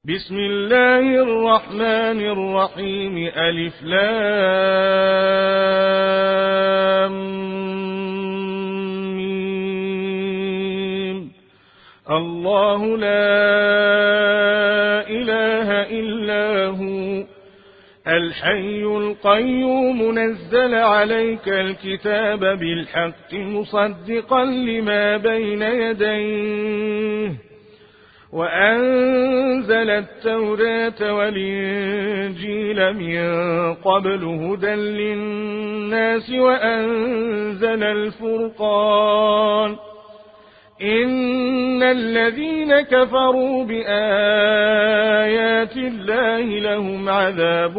بسم الله الرحمن الرحيم ألف لام ميم. الله لا إله إلا هو الحي القيوم نزل عليك الكتاب بالحق مصدقا لما بين يديه وأنزل التوراة والإنجيل من قبل هدى للناس وأنزل الفرقان إن الذين كفروا بآيات الله لهم عذاب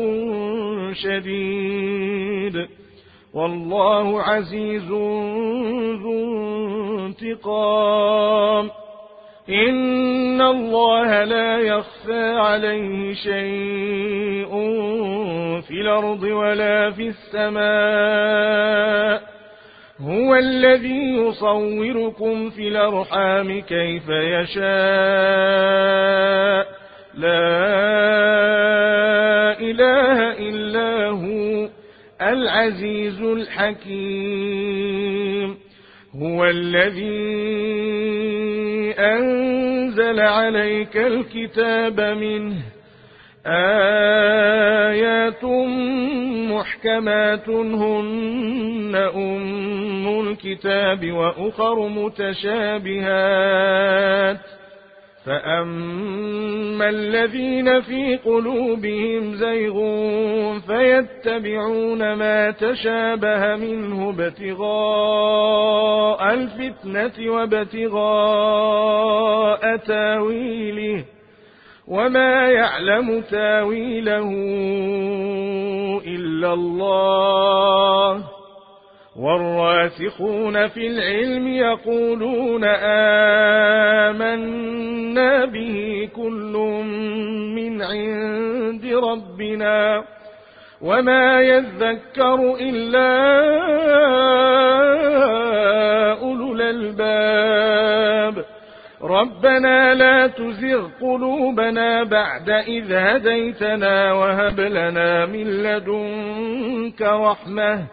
شديد والله عزيز ذو انتقام. إن الله لا يخفى عليه شيء في الأرض ولا في السماء هو الذي يصوركم في الأرحام كيف يشاء لا إله إلا هو العزيز الحكيم. هو الذي أنزل عليك الكتاب منه آيات محكمات هن أم الكتاب وأخر متشابهات فأما الذين في قلوبهم زيغ فيتبعون ما تشابه منه ابتغاء الفتنة وابتغاء تاويله وما يعلم تاويله إلا الله والراسخون في العلم يقولون آمنا به كل من عند ربنا وما يذكر إلا أولو الألباب. ربنا لا تزغ قلوبنا بعد إذ هديتنا وهب لنا من لدنك رحمة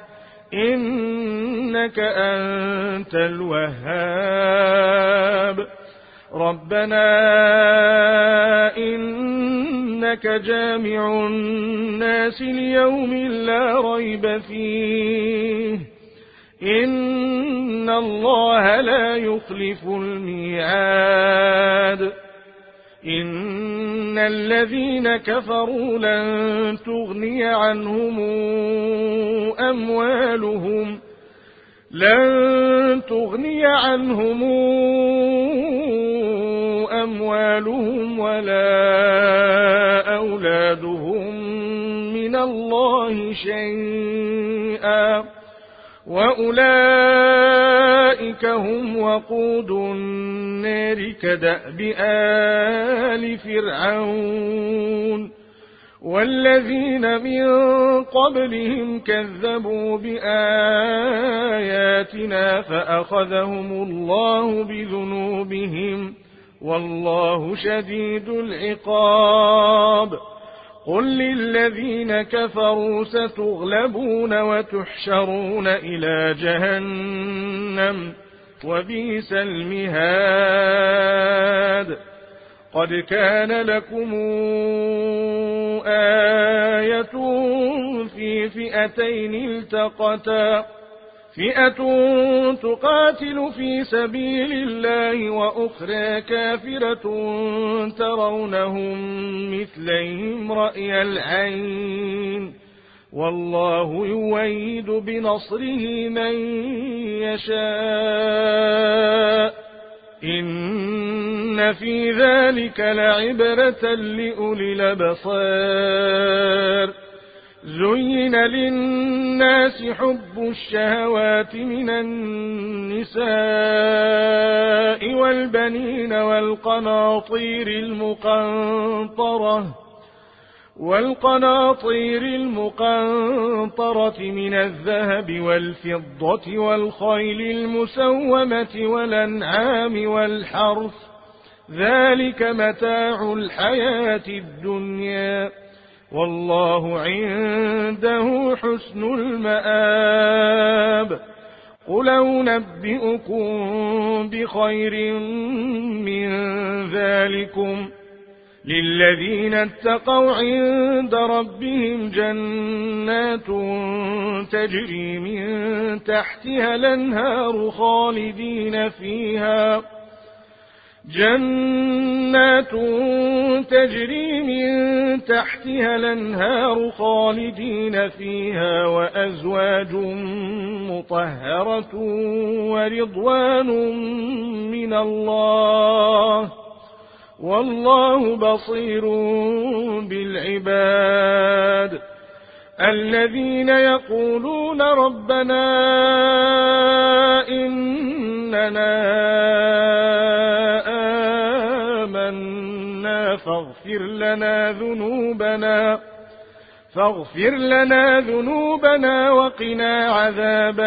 إنك أنت الوهاب. ربنا إنك جامع الناس ليوم لا ريب فيه إن الله لا يخلف الميعاد. إن الذين كفروا لن تغني عنهم أموالهم ولا أولادهم من الله شيئا وأولئك هم وقود النار كدأب آل فرعون والذين من قبلهم كذبوا بآياتنا فأخذهم الله بذنوبهم والله شديد العقاب. قل للذين كفروا ستغلبون وتحشرون إلى جهنم وبئس المهاد. قد كان لكم آية في فئتين التقتا فئة تقاتل في سبيل الله وأخرى كافرة ترونهم مثليهم رأي العين والله يؤيد بنصره من يشاء إن في ذلك لعبرة لأولي الأبصار. زين للناس حب الشهوات من النساء والبنين والقناطير المقنطرة من الذهب والفضة والخيل المسومة والأنعام والحرث ذلك متاع الحياة الدنيا والله عنده حسن المآب. قل أنبئكم بخير من ذلكم للذين اتقوا عند ربهم جنات تجري من تحتها الأنهار خالدين فيها وأزواج مطهرة ورضوان من الله والله بصير بالعباد. الذين يقولون ربنا إننا آمنا فاغفر لنا ذنوبنا وقنا عذاب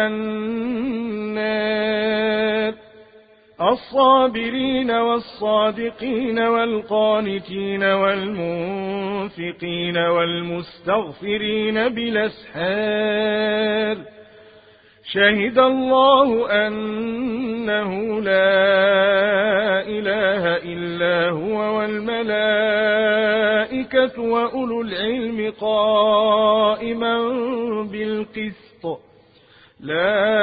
النار. الصابرين والصادقين والقانتين والمنفقين والمستغفرين بالأسحار. شهد الله أنه لا إله إلا هو والملائكة وأولو العلم قائما بالقسط. لا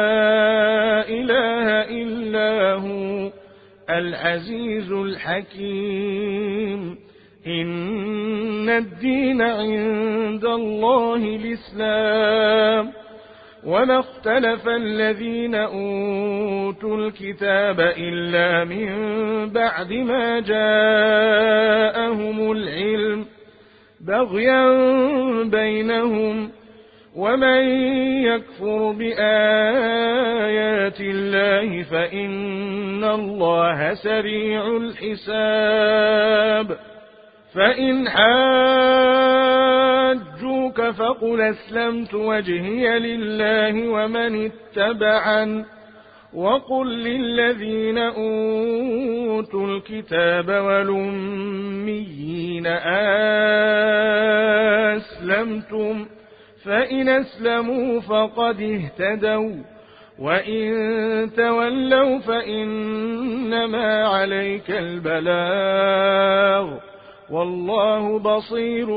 إله إلا هو العزيز الحكيم. إن الدين عند الله الإسلام. وما اختلف الذين أوتوا الكتاب إلا من بعد ما جاءهم العلم بغيا بينهم. ومن يكفر بآيات الله فإن الله سريع الحساب. فإن حاجوك فقل أسلمت وجهي لله ومن اتبعن وقل للذين أوتوا الكتاب والأميين أسلمتم فإن أسلموا فقد اهتدوا وإن تولوا فإنما عليك البلاغ والله بصير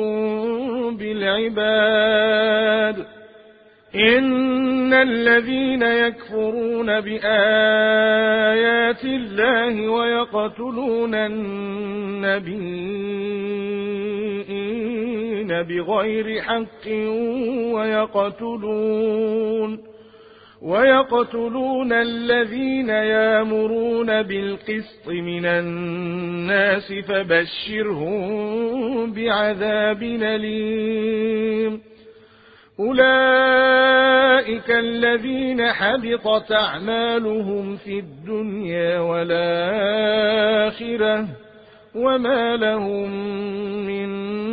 بالعباد. إن الذين يكفرون بآيات الله ويقتلون النبيين بغير حق ويقتلون الذين يأمرون بالقسط من الناس فبشرهم بعذاب أليم. أولئك الذين حبطت أعمالهم في الدنيا والآخرة وما لهم من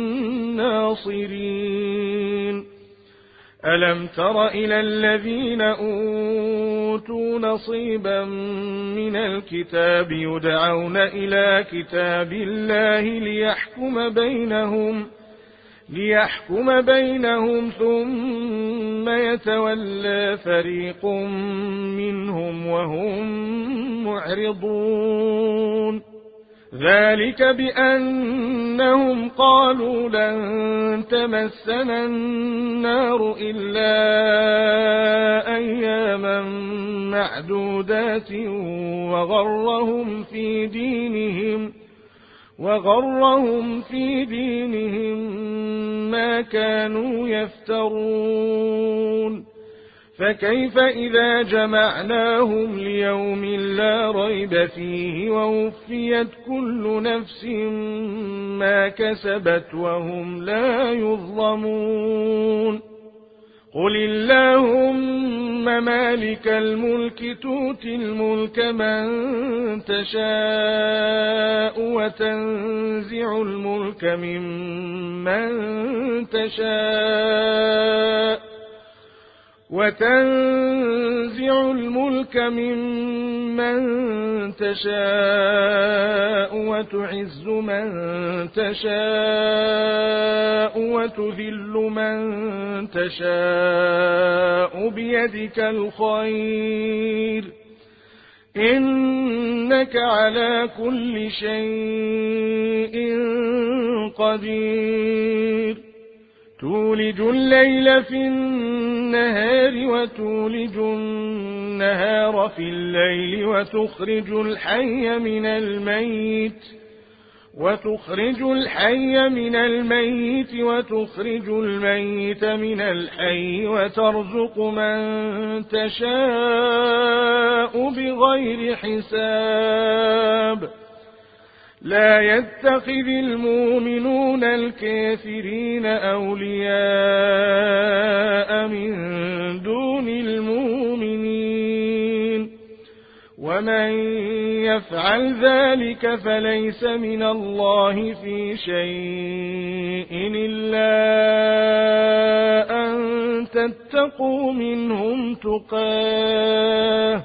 ناصرين. ألم تر إلى الذين أوتوا نصيبا من الكتاب يدعون إلى كتاب الله ليحكم بينهم ثم يتولى فريق منهم وهم معرضون. ذلك بأنهم قالوا لن تمسنا النار إلا أياما معدودات وغرهم في دينهم ما كانوا يفترون. فكيف إذا جمعناهم ليوم لا ريب فيه ووفيت كل نفس ما كسبت وهم لا يظلمون. قل اللهم مالك الملك تؤتي الملك من تشاء وتنزع الملك ممن تشاء وتنزع الملك ممن تشاء وتعز من تشاء وتذل من تشاء بيدك الخير إنك على كل شيء قدير تولج الليل في النهار وتولج النهار في الليل وتخرج الحي من الميت وتخرج الميت من الحي وترزق من تشاء بغير حساب لا يتخذ المؤمنون الكافرين أولياء من دون المؤمنين ومن يفعل ذلك فليس من الله في شيء إلا أن تتقوا منهم تقاه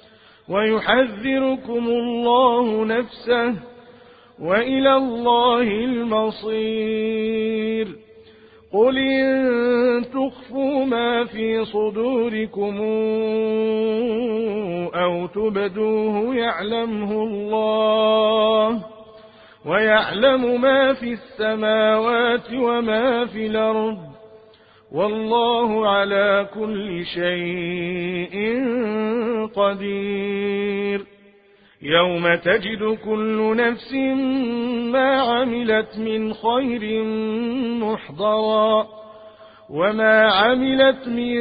ويحذركم الله نفسه وإلى الله المصير قل إن تخفوا ما في صدوركم أو تبدوه يعلمه الله ويعلم ما في السماوات وما في الأرض والله على كل شيء قدير يوم تجد كل نفس ما عملت من خير محضرا وما عملت من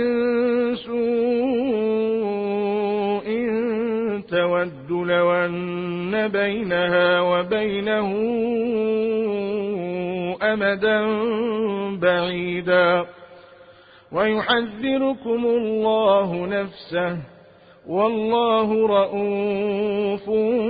سوء تود لو أن بينها وبينه أمدا بعيدا ويحذركم الله نفسه والله رؤوف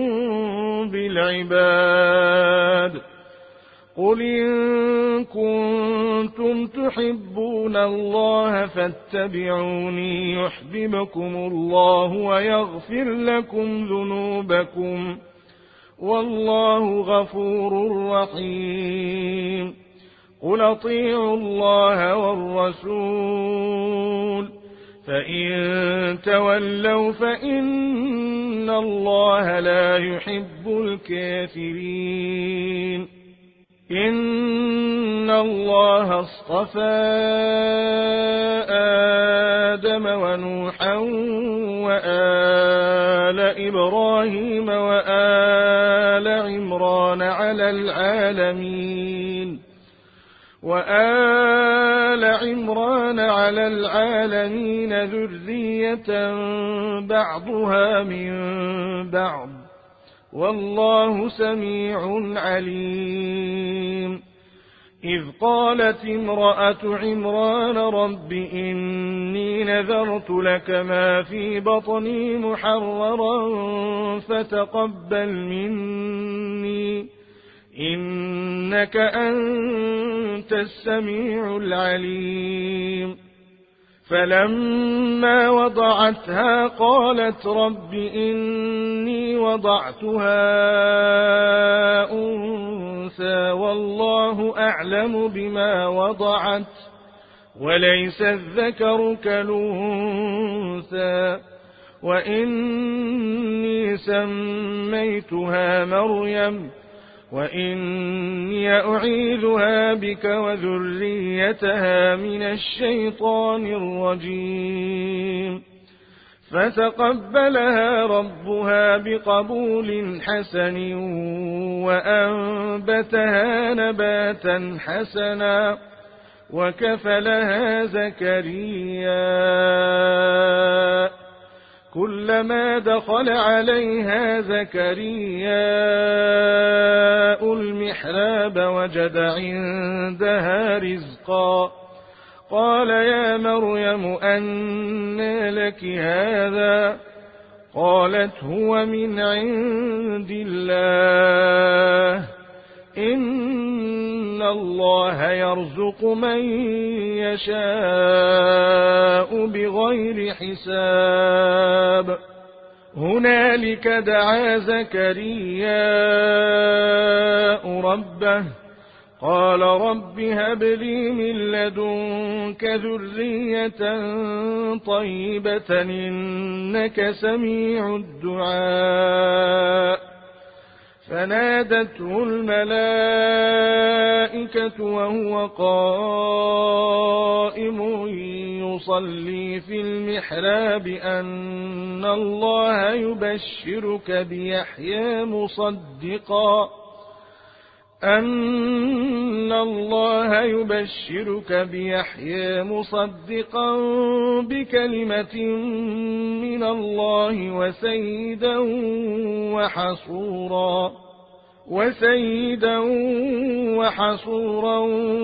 بالعباد قل إن كنتم تحبون الله فاتبعوني يحببكم الله ويغفر لكم ذنوبكم والله غفور رحيم قل اطيعوا الله والرسول فإن تولوا فإن الله لا يحب الكافرين إن الله اصطفى آدم ونوحا وآل إبراهيم وآل عمران على العالمين ذرية بعضها من بعض والله سميع عليم إذ قالت امرأة عمران رب إني نذرت لك ما في بطني محررا فتقبل مني إنك أنت السميع العليم فلما وضعتها قالت رب إني وضعتها أنثى والله أعلم بما وضعت وليس الذكر كالأنثى وإني سميتها مريم وإني أعيذها بك وذريتها من الشيطان الرجيم فتقبلها ربها بقبول حسن وأنبتها نباتا حسنا وكفلها زكريا كلما دخل عليها زكرياء المحراب وجد عندها رزقا قال يا مريم أنى لك هذا قالت هو من عند الله إن الله يرزق من يشاء بغير حساب هنالك دعا زكرياء ربه قال رب هب لي من لدنك ذرية طيبة إنك سميع الدعاء فنادته الملائكة وهو قائم يصلي في المحراب أن الله يبشرك بيحيى مصدقا بكلمة من الله وسيدا وحصورا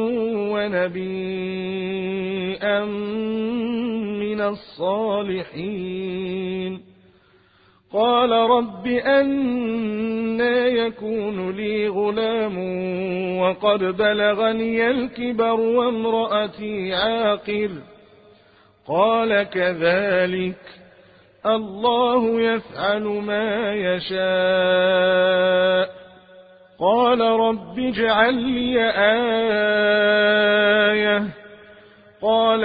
ونبيا من الصالحين قال رب أنى يكون لي غلام وقد بلغني الكبر وامرأتي عاقر قال كذلك الله يفعل ما يشاء قال رب اجعل لي آية قال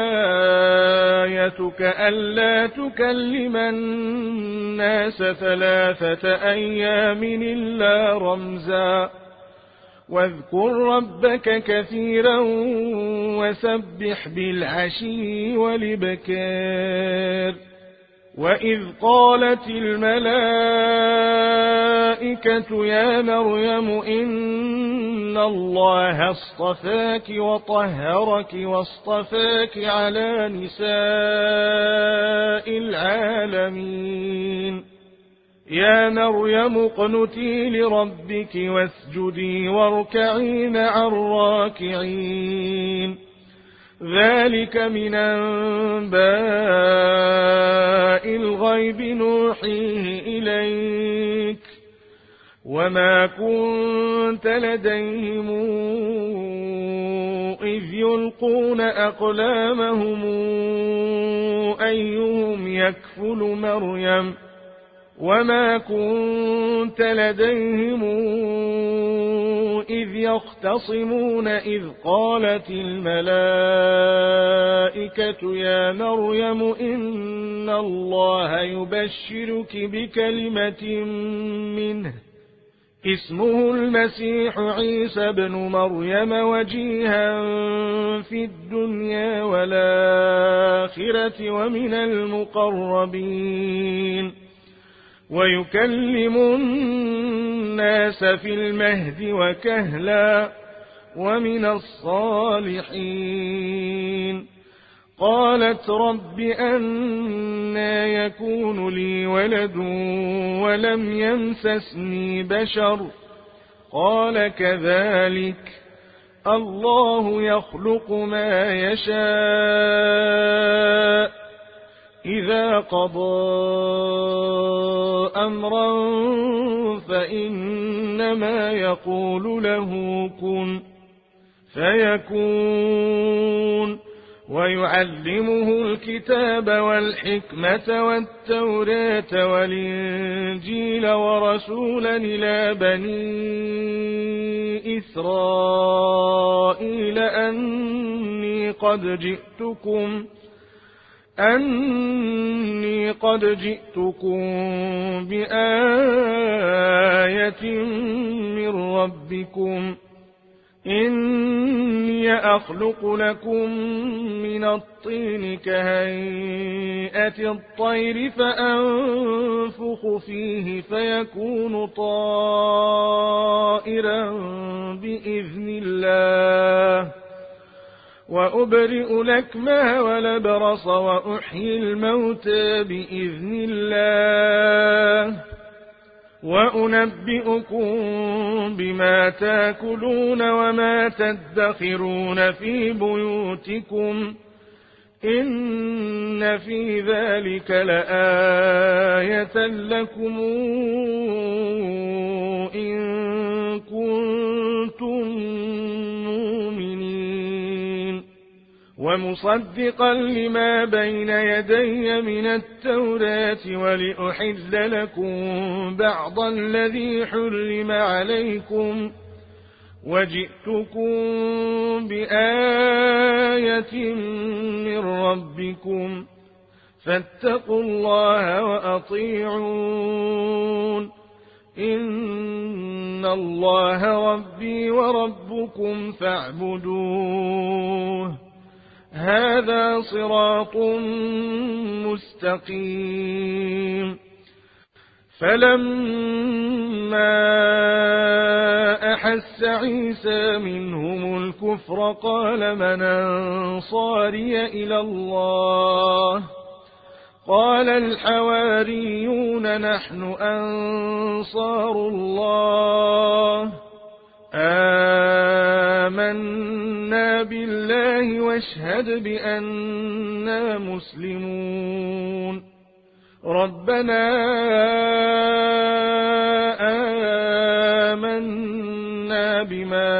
آيتك ألا تكلم الناس 3 أيام إلا رمزا واذكر ربك كثيرا وسبح بالعشي والإبكار وإذ قالت الملائكة يا مريم إن الله اصطفاك وطهرك واصطفاك على نساء العالمين يا مريم اقنتي لربك واسجدي واركعي مع الراكعين ذلك من أنباء الغيب نوحيه إليك وما كنت لديهم إذ يلقون أقلامهم أيهم يكفل مريم وما كنت لديهم إذ يختصمون إذ قالت الملائكة يا مريم إن الله يبشرك بكلمة منه اسمه المسيح عيسى بن مريم وجيها في الدنيا والآخرة ومن المقربين ويكلم الناس في المهد وكهلا ومن الصالحين قالت رب أنى يكون لي ولد ولم يمسسني بشر قال كذلك الله يخلق ما يشاء إذا قضى أمرا فإنما يقول له كن فيكون ويعلمه الكتاب والحكمة والتوراة والإنجيل ورسولا إلى بني إسرائيل أني قد جئتكم بآية من ربكم إني أخلق لكم من الطين كهيئة الطير فأنفخ فيه فيكون طائرا بإذن الله وأبرئ الأكمه والأبرص وأحيي الموتى بإذن الله وأنبئكم بما تاكلون وما تدخرون في بيوتكم إن في ذلك لآية لكم إن كنتم ومصدقا لما بين يدي من التوراة ولأحل لكم بعض الذي حرم عليكم وجئتكم بآية من ربكم فاتقوا الله وأطيعون إن الله ربي وربكم فاعبدوه هذا صراط مستقيم. فلما أحس عيسى منهم الكفر قال من أنصاري إلى الله قال الحواريون نحن أنصار الله آمنا بالله واشهد بأننا مسلمون. ربنا آمنا بما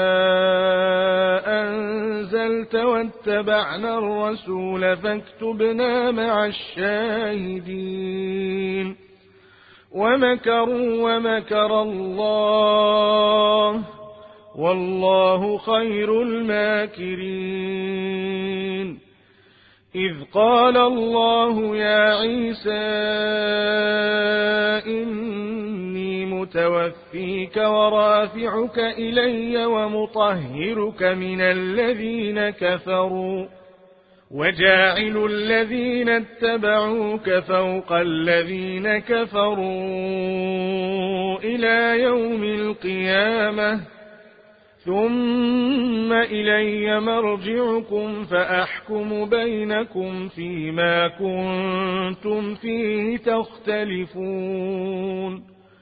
أنزلت واتبعنا الرسول فاكتبنا مع الشاهدين. ومكروا ومكر الله والله خير الماكرين. إذ قال الله يا عيسى إني متوفيك ورافعك إلي ومطهرك من الذين كفروا وجاعل الذين اتبعوك فوق الذين كفروا إلى يوم القيامة ثم إلي مرجعكم فأحكم بينكم فيما كنتم فيه تختلفون.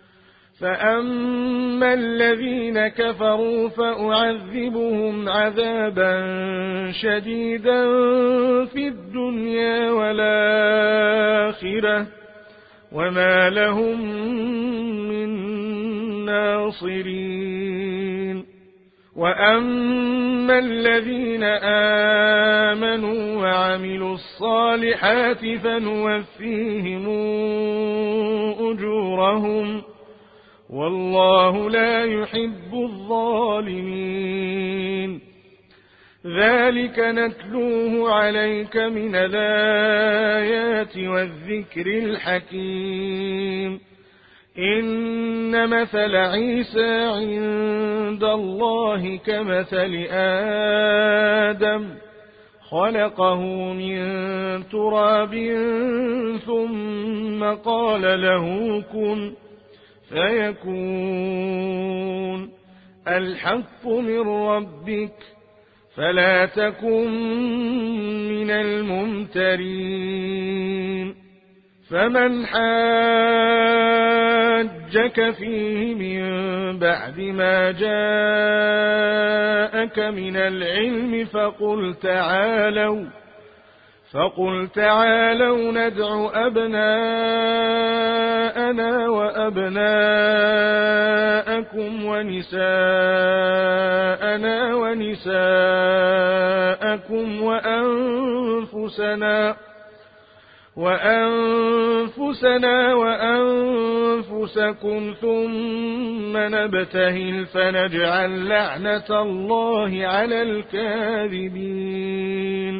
فأما الذين كفروا فأعذبهم عذابا شديدا في الدنيا والآخرة وما لهم من ناصرين. وأما الذين آمنوا وعملوا الصالحات فنوفيهم أجورهم والله لا يحب الظالمين. ذلك نتلوه عليك من الآيات والذكر الحكيم. إن مثل عيسى عند الله كمثل آدم خلقه من تراب ثم قال له كن فيكون. الحق من ربك فلا تكن من الممترين. فمن حاجك فيه من بعد ما جاءك من العلم فقل تعالوا ندع أبناءنا وأبناءكم ونساءنا ونساءكم وأنفسنا وأنفسكم ثم نبتهل فنجعل لعنة الله على الكاذبين.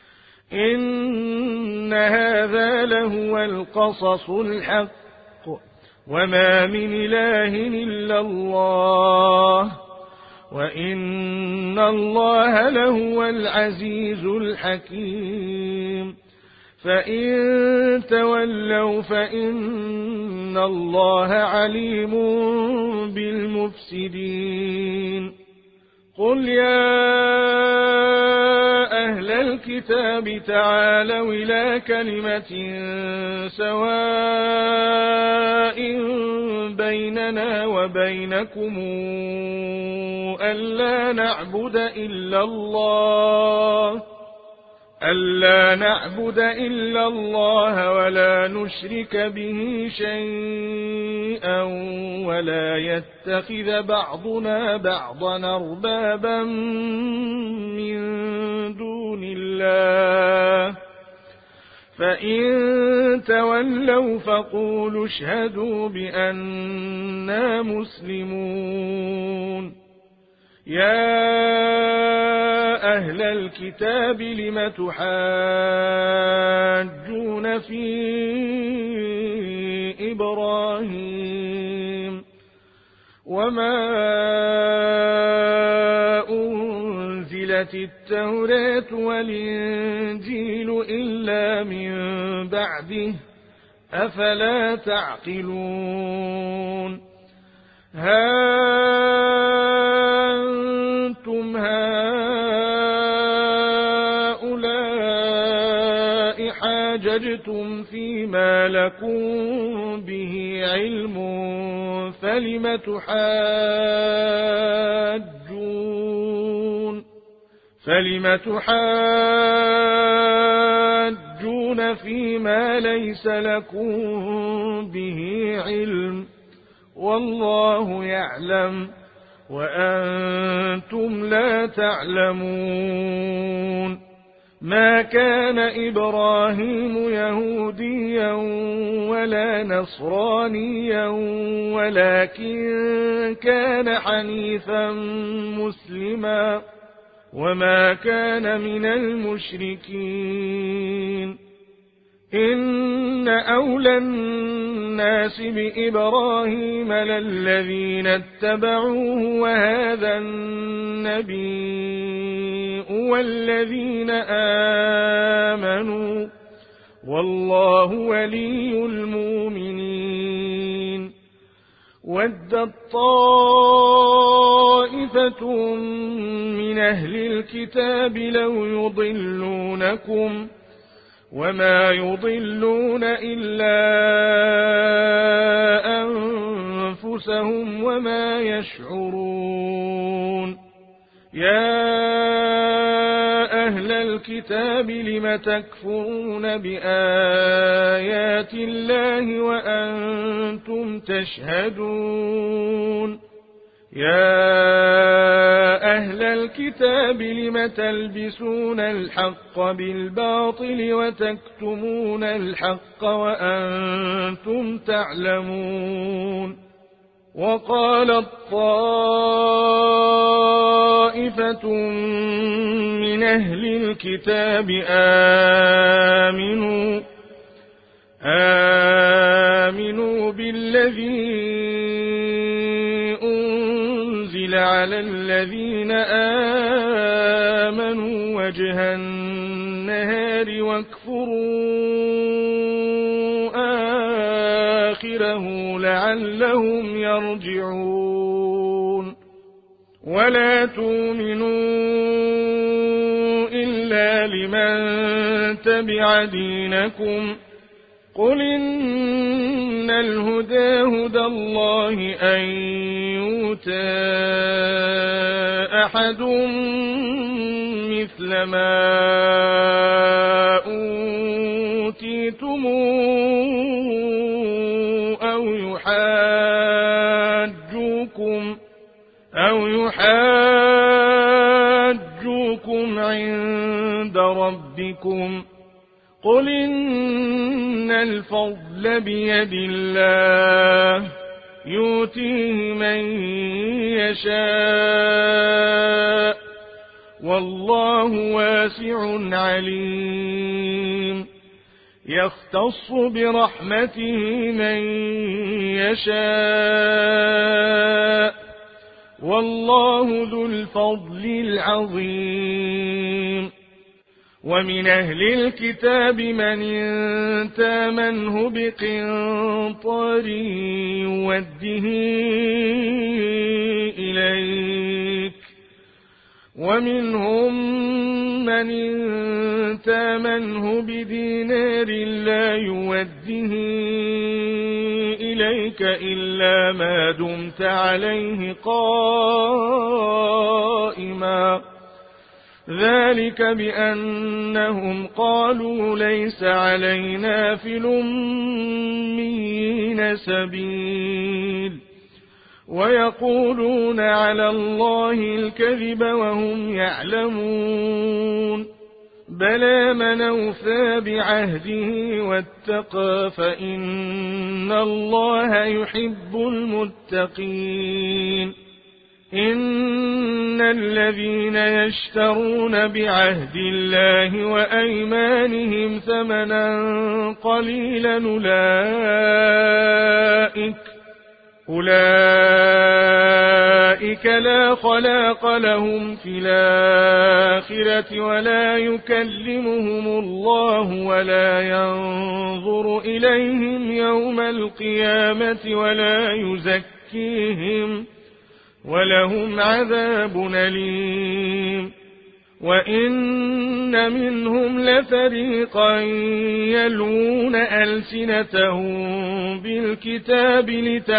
إن هذا لهو القصص الحق وما من إله إلا الله وإن الله لهو العزيز الحكيم. فإن تولوا فإن الله عليم بالمفسدين. قل يا أهل الكتاب تعالوا إلى كلمة سواء بيننا وبينكم ألا نعبد إلا الله ألا نعبد إلا الله ولا نشرك به شيئا ولا يتخذ بعضنا بعضا أربابا من دون الله فإن تولوا فقولوا اشهدوا بأننا مسلمون. يا أهل الكتاب لم تحاجون في إبراهيم وما أنزلت التوراة والإنجيل إلا من بعده أفلا تعقلون. أنتم هؤلاء حاججتم فيما لكم به علم فلم تحاجون فيما ليس لكم به علم والله يعلم وأنتم لا تعلمون. ما كان إبراهيم يهوديا ولا نصرانيا ولكن كان حنيفا مسلما وما كان من المشركين. إن أولى الناس بإبراهيم للذين اتبعوه وهذا النبي والذين آمنوا والله ولي المؤمنين. ودت طائفة من أهل الكتاب لو يضلونكم وما يضلون إلا أنفسهم وما يشعرون. يا أهل الكتاب لم تكفرون بآيات الله وأنتم تشهدون. يا أهل الكتاب لم تلبسون الحق بالباطل وتكتمون الحق وأنتم تعلمون. وقالت طائفة من أهل الكتاب آمنوا بالذي أنزل على الذين آمنوا وجه النهار واكفروا آخره لعلهم يرجعون. ولا تؤمنوا إلا لمن تبع دينكم قل إن الهدى هدى الله أن يؤتى أحد مثل ما أوتيتم أو يحاجوكم عند ربكم قل إن الفضل بيد الله يؤتيه من يشاء والله واسع عليم. يختص برحمته من يشاء والله ذو الفضل العظيم. ومن أهل الكتاب من إن تامنه بقنطار يوده إليك ومنهم من إن تامنه بدينار لا يوده إليك إلا ما دمت عليه قائما ذلك بأنهم قالوا ليس علينا في الأميين سبيل ويقولون على الله الكذب وهم يعلمون بلى من أوفى بعهده واتقى فإن الله يحب المتقين إن الذين يشترون بعهد الله وأيمانهم ثمنا قليلا أولئك لا خلاق لهم في الآخرة ولا يكلمهم الله ولا ينظر إليهم يوم القيامة ولا يزكيهم ولهم عذاب أليم وإن منهم لفريقا يلوون ألسنتهم بالكتاب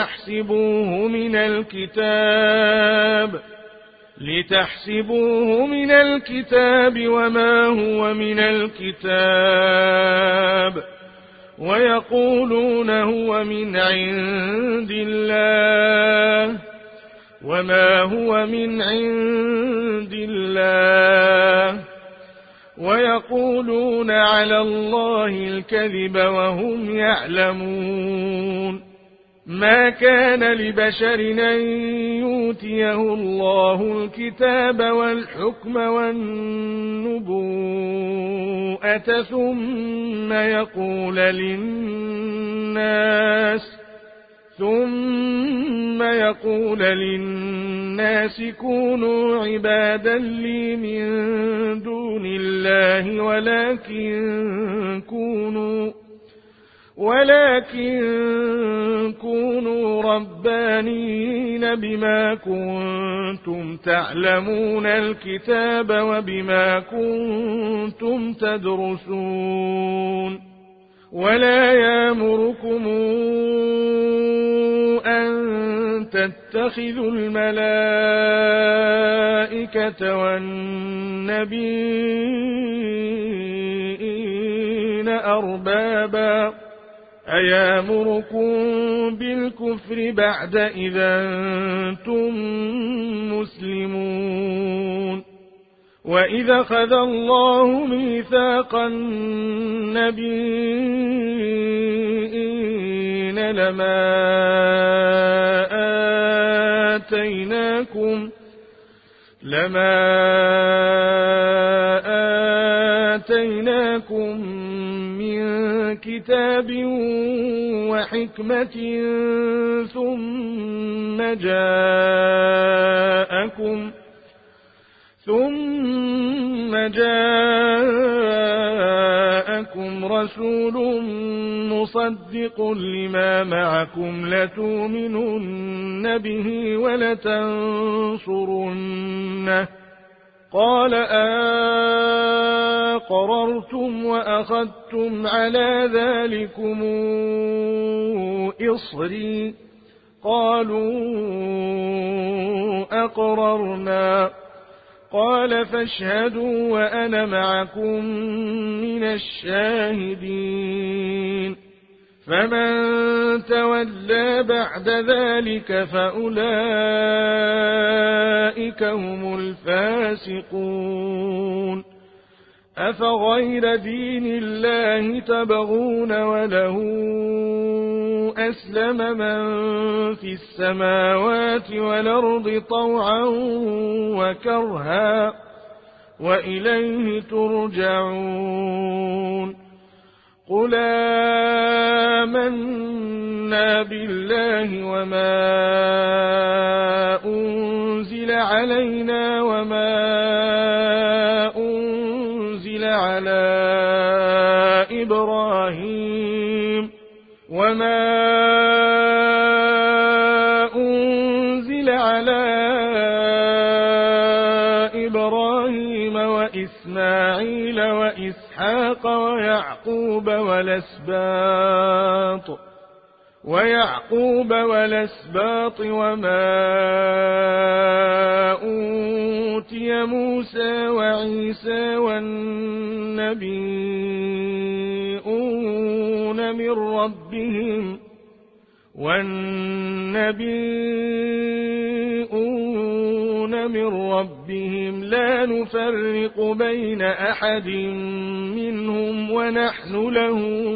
لتحسبوه من الكتاب وما هو من الكتاب ويقولون هو من عند الله وما هو من عند الله ويقولون على الله الكذب وهم يعلمون ما كان لبشر أن يؤتيه الله الكتاب والحكم والنبوءة ثم يقول للناس كونوا عبادا لي من دون الله ولكن كونوا ربانيين بما كنتم تعلمون الكتاب وبما كنتم تدرسون ولا يأمركم أن تتخذوا الملائكة والنبيين أربابا أيامركم بالكفر بعد إذا أنتم مسلمون وإذا أخذ الله ميثاق النبيين لما آتيناكم من كتاب وحكمة ثم جاءكم رسول مصدق لما معكم لتؤمنن به ولتنصرنه قال أقررتم وأخذتم على ذلكم إصري قالوا أقررنا قال فاشهدوا وأنا معكم من الشاهدين فمن تولى بعد ذلك فأولئك هم الفاسقون أفغير دين الله تبغون وله أسلم من في السماوات والأرض طوعا وكرها وإليه ترجعون قل آمنا بالله وما أنزل علينا وما أنزل على إبراهيم وإسماعيل وإسحاق ويعقوب ويعقوب والأسباط وما أوتي موسى وعيسى والنبيون من ربهم لا نفرق بين أحد منهم ونحن له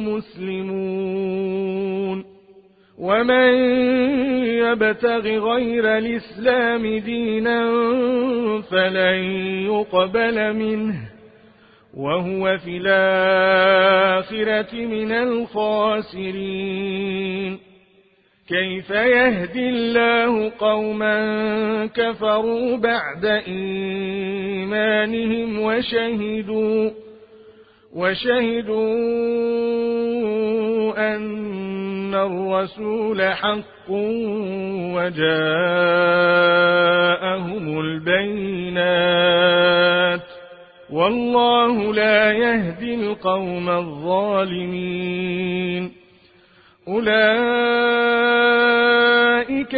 مسلمون. ومن يبتغ غير الإسلام دينا فلن يقبل منه وهو في الآخرة من الخاسرين. كيف يهدي الله قوما كفروا بعد إيمانهم وشهدوا أن الرسول حق وجاءهم البينات والله لا يهدي القوم الظالمين. أولئك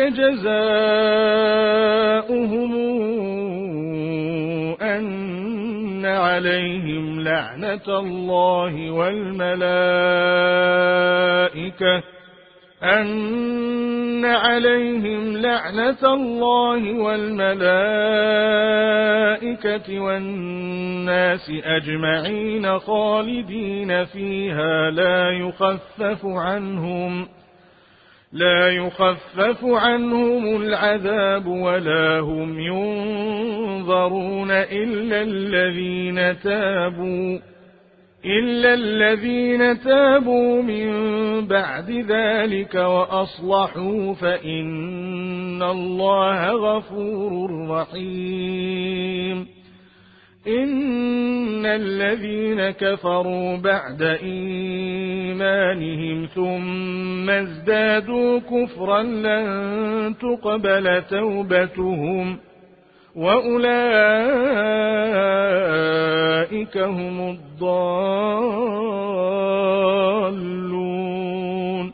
جزاؤهم أن عليهم لعنة الله والملائكة والناس أجمعين خالدين فيها لا يخفف عنهم العذاب ولا هم ينظرون إلا الذين تابوا من بعد ذلك وأصلحوا فإن الله غفور رحيم. إن الذين كفروا بعد إيمانهم ثم ازدادوا كفرا لن تقبل توبتهم وأولئك هم الضالون.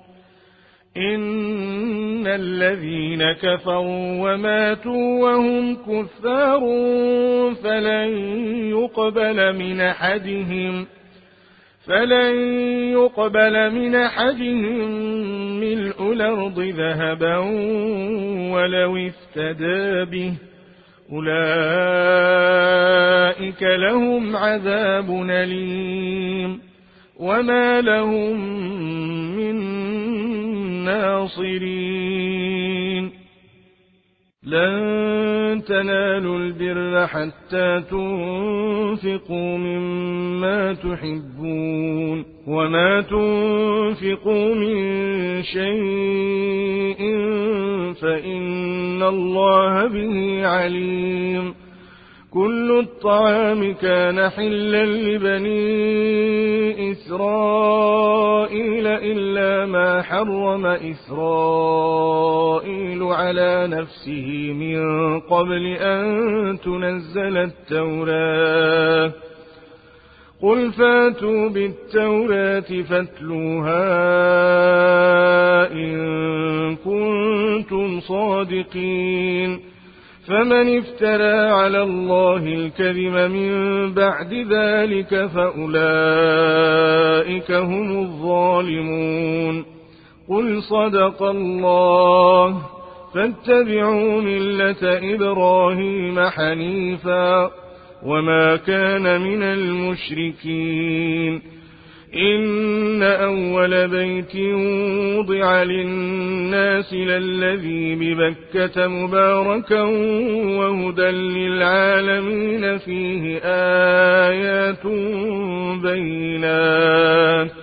إن الذين كفروا وماتوا وهم كفار فلن يقبل من أحدهم ملء الأرض ذهبا ولو افتدى به أولئك لهم عذاب أليم وما لهم من ناصرين. لن تنالوا البر حتى تنفقوا مما تحبون وما تنفقوا من شيء فإن الله به عليم. كل الطعام كان حلا لبني إسرائيل إلا ما حرم إسرائيل على نفسه من قبل أن تنزل التوراة. قل فاتوا بالتوراة فاتلوها إن كنتم صادقين. فمن افترى على الله الكذب من بعد ذلك فأولئك هم الظالمون. قل صدق الله فاتبعوا ملة إبراهيم حنيفا وما كان من المشركين. إن أول بيت وضع للناس للذي ببكة مباركا وهدى للعالمين فيه آيات بينات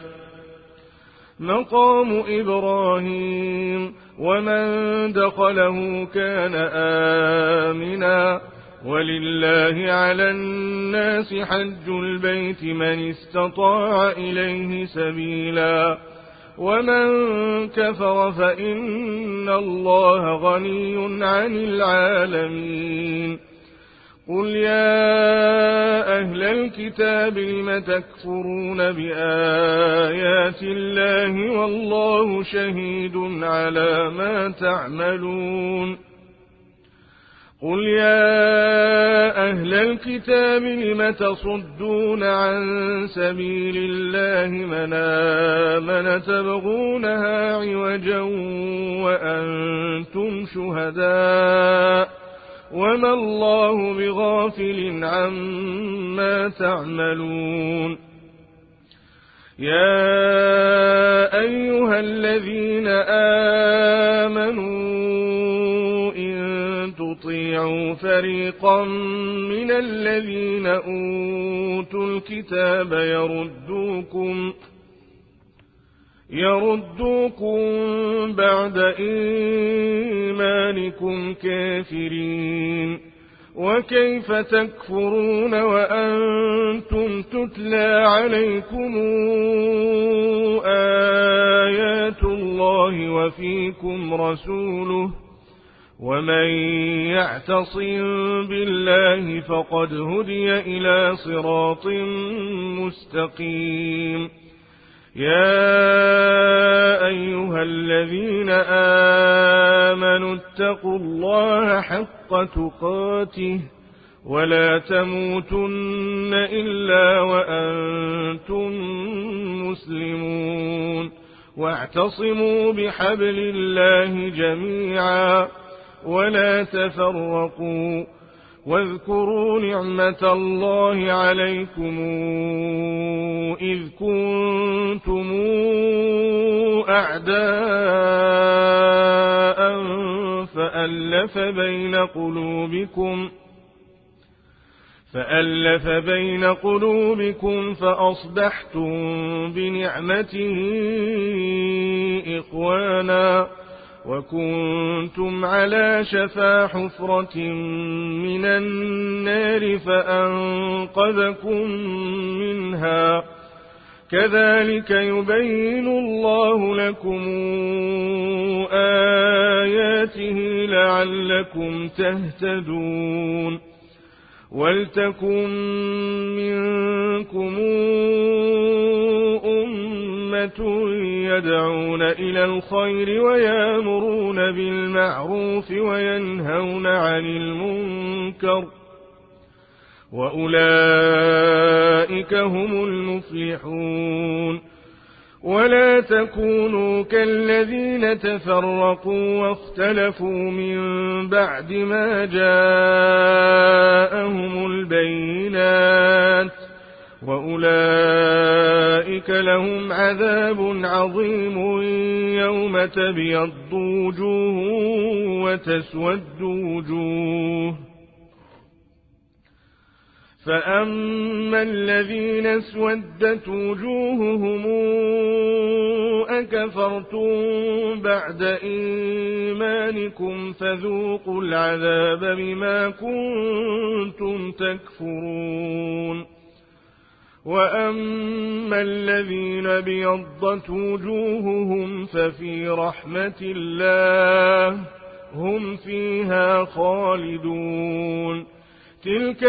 مقام إبراهيم ومن دخله كان آمنا ولله على الناس حج البيت من استطاع إليه سبيلا ومن كفر فإن الله غني عن العالمين. قل يا أهل الكتاب لم تكفرون بآيات الله والله شهيد على ما تعملون قل يا أهل الكتاب لم تصدون عن سبيل الله من آمن تبغونها عوجا وأنتم شهداء وما الله بغافل عما تعملون يا أيها الذين آمنوا إن تطيعوا فريقا من الذين أوتوا الكتاب يردوكم بعد إيمانكم كافرين وكيف تكفرون وأنتم تتلى عليكم آيات الله وفيكم رسوله ومن يعتصم بالله فقد هدي إلى صراط مستقيم يا أيها الذين آمنوا اتقوا الله حق تقاته ولا تموتن إلا وأنتم مسلمون واعتصموا بحبل الله جميعا ولا تفرقوا واذكروا نعمة الله عليكم إذ كنتم أعداء فألف بين قلوبكم فأصبحتم بنعمته إخوانا وكنتم على شفا حفرة من النار فأنقذكم منها كذلك يبين الله لكم آياته لعلكم تهتدون ولتكن منكم أمة يدعون إلى الخير ويأمرون بالمعروف وينهون عن المنكر وأولئك هم المفلحون ولا تكونوا كالذين تفرقوا واختلفوا من بعد ما جاءهم البينات وأولئك لهم عذاب عظيم يوم تبيض وجوه وتسود وجوه فأما الذين اسودت وجوههم أكفرتم بعد إيمانكم فذوقوا العذاب بما كنتم تكفرون وأما الذين بيضت وجوههم ففي رحمة الله هم فيها خالدون تلك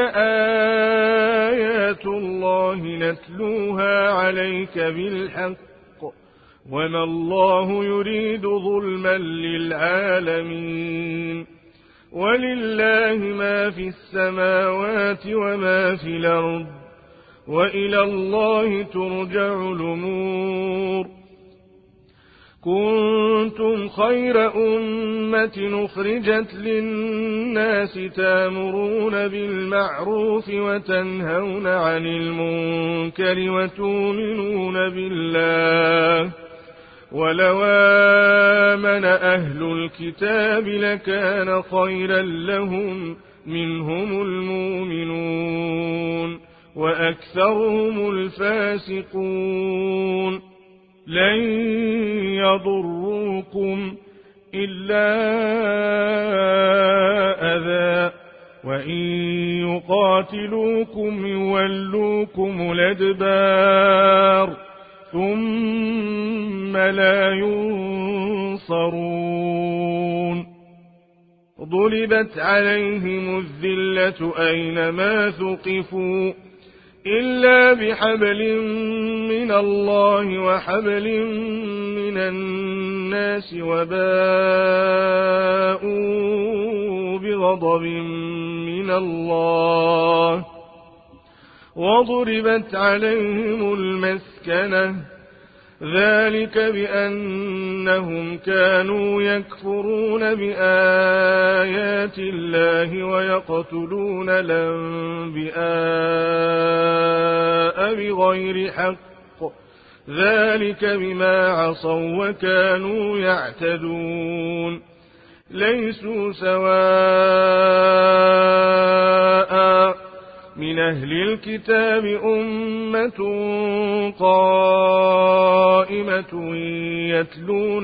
آيات الله نتلوها عليك بالحق وما الله يريد ظلما للعالمين ولله ما في السماوات وما في الأرض وإلى الله ترجع الأمور كنتم خير أمة أخرجت للناس تأمرون بالمعروف وتنهون عن المنكر وتؤمنون بالله ولو آمن أهل الكتاب لكان خيرا لهم منهم المؤمنون وأكثرهم الفاسقون لن يضروكم إلا أذى وإن يقاتلوكم يولوكم الأدبار ثم لا ينصرون ضربت عليهم الذلة أينما ثقفوا إلا بحبل من الله وحبل من الناس وباءوا بغضب من الله وضربت عليهم المسكنة ذلك بأنهم كانوا يكفرون بآيات الله ويقتلون الأنبياء بغير حق ذلك بما عصوا وكانوا يعتدون ليسوا سواء من أهل الكتاب أمة قائمة يتلون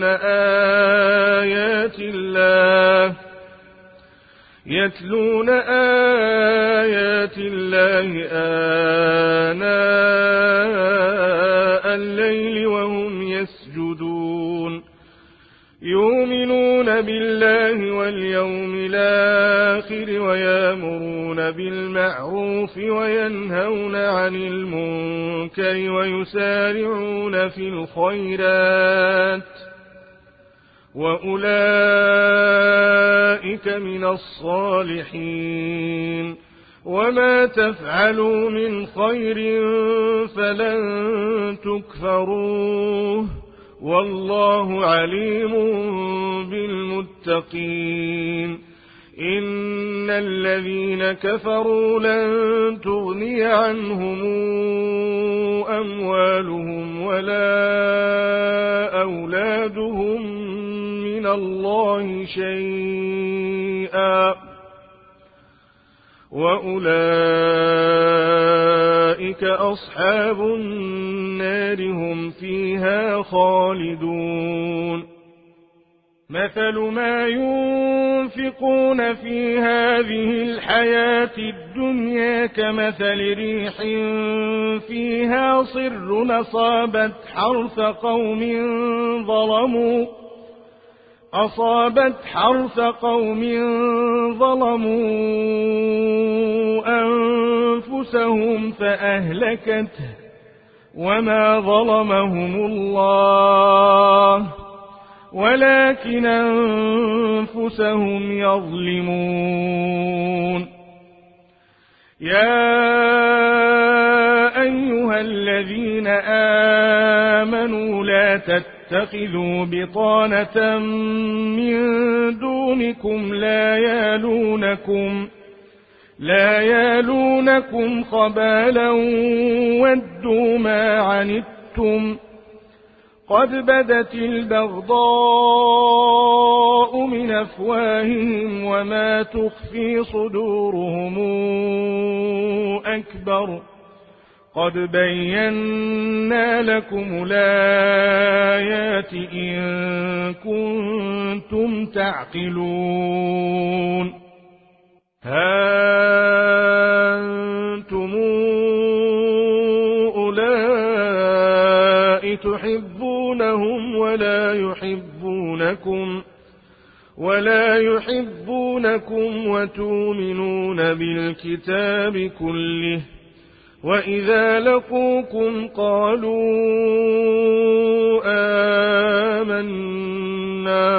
آيات الله آناء الليل وهم يسجدون يؤمنون بالله واليوم الآخر ويأمرون بالمعروف وينهون عن المنكر ويسارعون في الخيرات وأولئك من الصالحين وما تفعلوا من خير فلن تكفروه والله عليم بالمتقين إن الذين كفروا لن تغني عنهم أموالهم ولا أولادهم من الله شيئا وأولئك أصحاب النار هم فيها خالدون مثل ما ينفقون في هذه الحياة الدنيا كمثل ريح فيها صر أصابت حرث قوم ظلموا أنفسهم فأهلكته وما ظلمهم الله ولكن أنفسهم يظلمون يا أيها الذين آمنوا لا تتخذوا بطانة من دونكم لا يالونكم خبالا ودوا ما عنتم قد بدت البغضاء من أفواههم وما تخفي صدورهم أكبر قد بينا لكم الآيات إن كنتم تعقلون ها أنتم أولئك تحبونهم ولا يحبونكم وتؤمنون بالكتاب كله وإذا لقوكم قالوا آمنا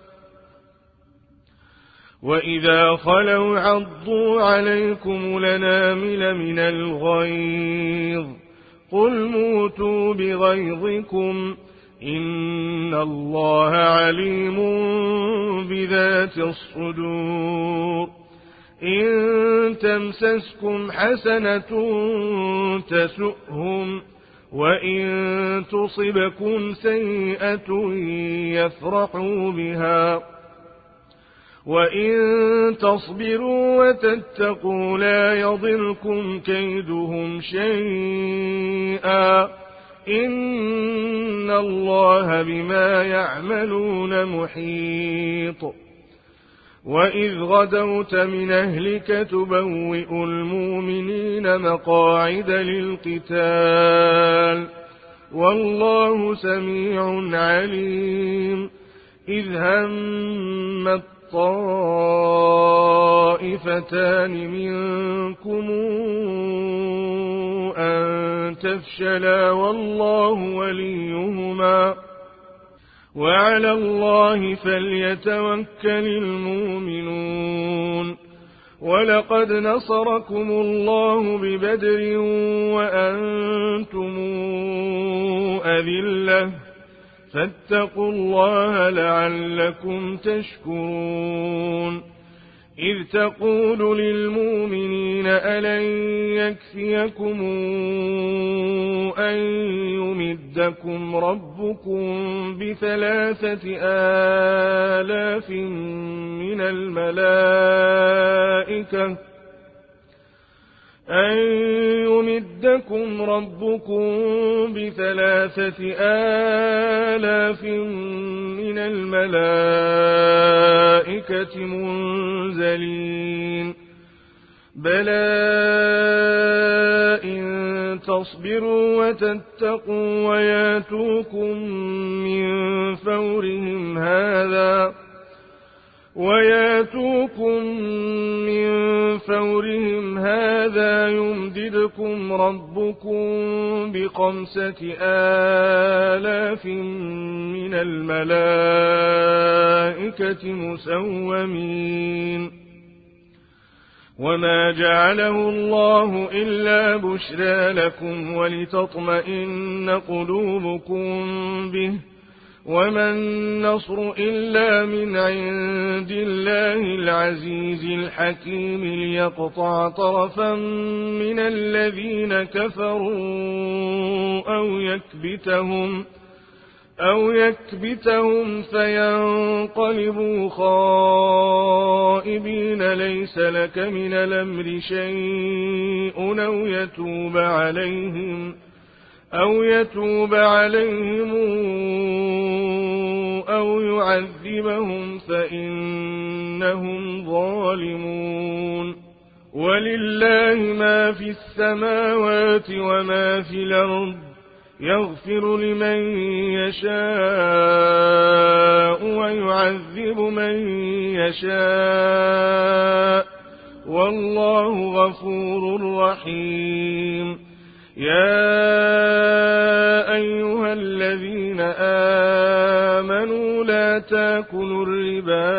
وإذا خلوا عضوا عليكم الأنامل من الغيظ قل موتوا بغيظكم إن الله عليم بذات الصدور إن تمسسكم حسنة تسؤهم وإن تصبكم سيئة يفرحوا بها وإن تصبروا وتتقوا لا يضركم كيدهم شيئا إن الله بما يعملون محيط وإذ غدوت من أهلك تبوئ المؤمنين مقاعد للقتال والله سميع عليم إذ همت الطائفتان منكم أن تفشلا والله وليهما وعلى الله فليتوكل المؤمنون ولقد نصركم الله ببدر وأنتم أذلة فاتقوا الله لعلكم تشكرون إذ تقول للمؤمنين ألن يكفيكم أن يمدكم ربكم ب3,000 من الملائكة منزلين بلى إن تصبروا وتتقوا وياتوكم من فورهم هذا يمددكم ربكم ب5,000 من الملائكة مسومين وما جعله الله إلا بشرى لكم ولتطمئن قلوبكم به وما النصر إلا من عند الله العزيز الحكيم ليقطع طرفا من الذين كفروا أو يكبتهم فينقلبوا خائبين ليس لك من الأمر شيء أو يتوب عليهم أو يعذبهم فإنهم ظالمون ولله ما في السماوات وما في الأرض يغفر لمن يشاء ويعذب من يشاء والله غفور رحيم يا أيها الذين آمنوا لا تأكلوا الربا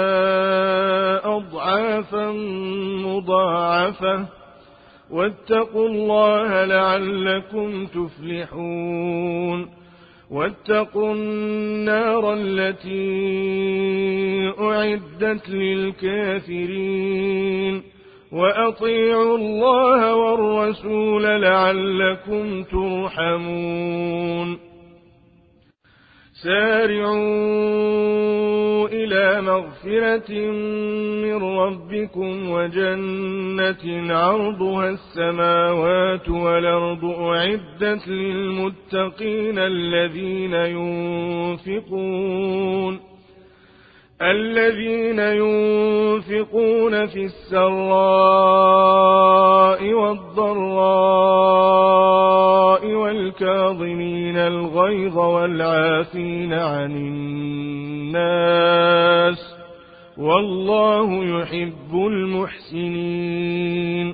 أضعافا مضاعفة واتقوا الله لعلكم تفلحون واتقوا النار التي أعدت للكافرين وأطيعوا الله والرسول لعلكم ترحمون سارعوا إلى مغفرة من ربكم وجنة عرضها السماوات والأرض أعدت للمتقين الذين ينفقون في السراء والضراء والكاظمين الغيظ والعافين عن الناس والله يحب المحسنين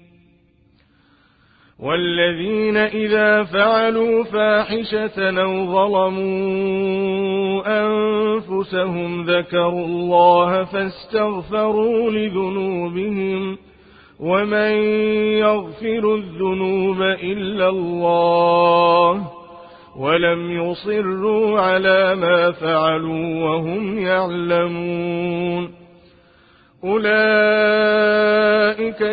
والذين إذا فعلوا فاحشة أو ظلموا أنفسهم ذكروا الله فاستغفروا لذنوبهم ومن يغفر الذنوب إلا الله ولم يصروا على ما فعلوا وهم يعلمون أولئك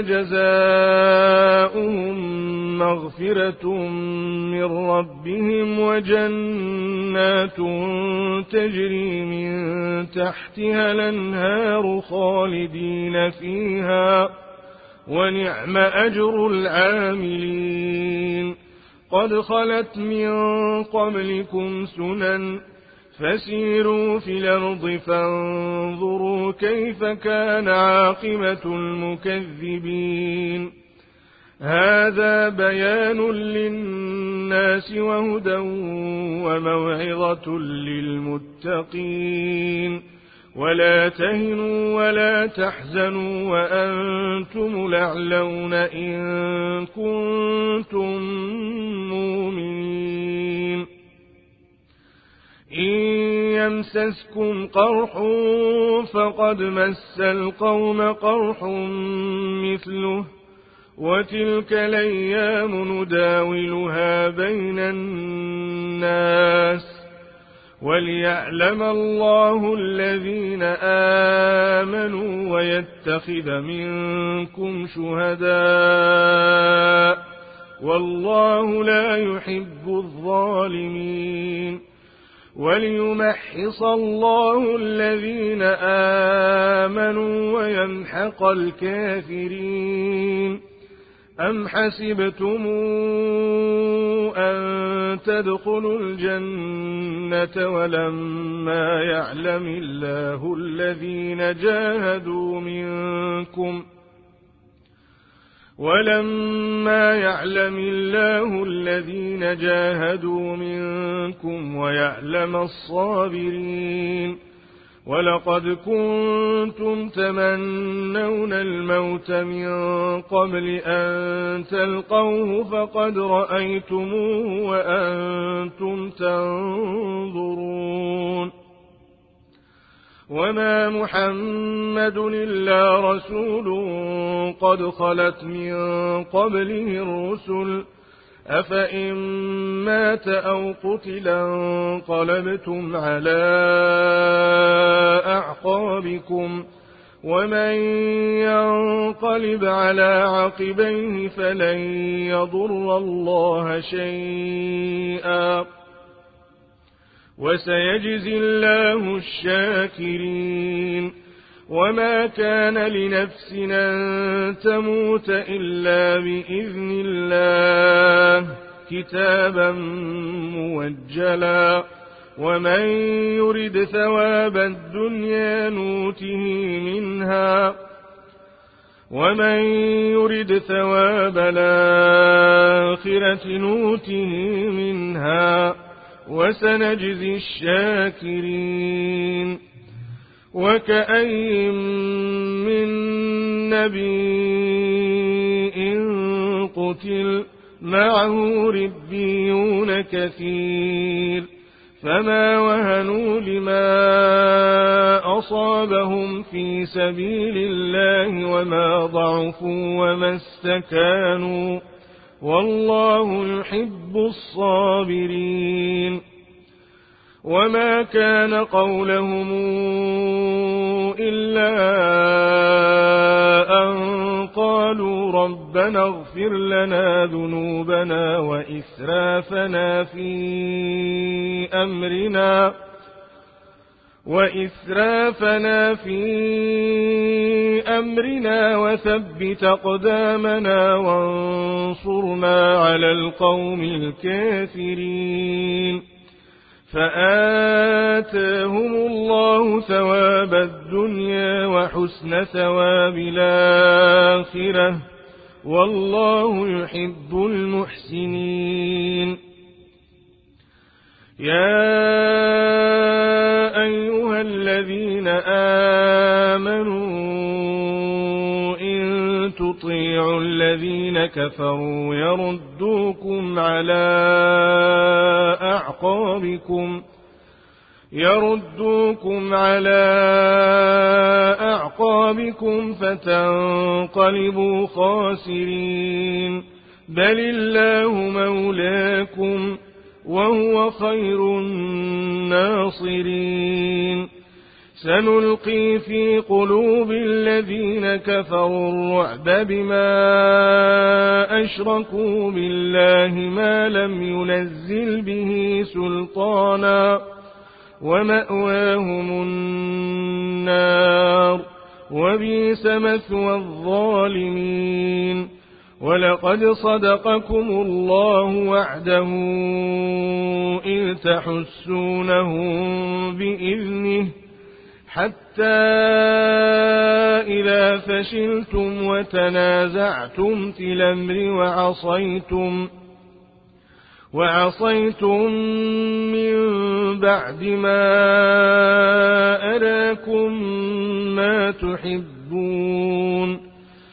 جزاؤهم مغفرة من ربهم وجنات تجري من تحتها الأنهار خالدين فيها ونعم أجر العاملين قد خلت من قبلكم سنن فسيروا في الأرض فانظروا كيف كان عاقبة المكذبين هذا بيان للناس وهدى وموعظة للمتقين ولا تهنوا ولا تحزنوا وأنتم الأعلون إن كنتم مؤمنين إن يمسسكم قرح فقد مس القوم قرح مثله وتلك الأيام نداولها بين الناس وليعلم الله الذين آمنوا ويتخذ منكم شهداء والله لا يحب الظالمين وليمحص الله الذين آمنوا ويمحق الكافرين أم حسبتم أن تدخلوا الجنة ولما يعلم الله الذين جاهدوا منكم ويعلم الصابرين ولقد كنتم تمنون الموت من قبل أن تلقوه فقد رأيتموه وأنتم تنظرون وما محمد إلا رسول قد خلت من قبله الرسل أفإن مات أو قتلا انقلبتم على أعقابكم ومن ينقلب على عقبيه فلن يضر الله شيئا وسيجزي الله الشاكرين وما كان لنفس أن تموت إلا بإذن الله كتابا موجلا ومن يرد ثواب الدنيا نوته منها ومن يرد ثواب الآخرة نوته منها وسنجزي الشاكرين وكأي من نبي قتل معه ربيون كثير فما وهنوا لما أصابهم في سبيل الله وما ضعفوا وما استكانوا والله يحب الصابرين وما كان قولهم إلا أن قالوا ربنا اغفر لنا ذنوبنا وإسرافنا في أمرنا وثبت أقدامنا وانصرنا على القوم الكافرين فآتاهم الله ثواب الدنيا وحسن ثواب الآخرة والله يحب المحسنين يا أيها الذين آمنوا إن تطيعوا الذين كفروا يردوكم على أعقابكم فتنقلبوا خاسرين بل الله مولاكم وهو خير الناصرين سنلقي في قلوب الذين كفروا الرعب بما أشركوا بالله ما لم ينزل به سلطانا ومأواهم النار وبئس مثوى الظالمين ولقد صدقكم الله وعده إذ تحسونهم بإذنه حتى إذا فشلتم وتنازعتم في الأمر وعصيتم من بعد ما أراكم ما تحبون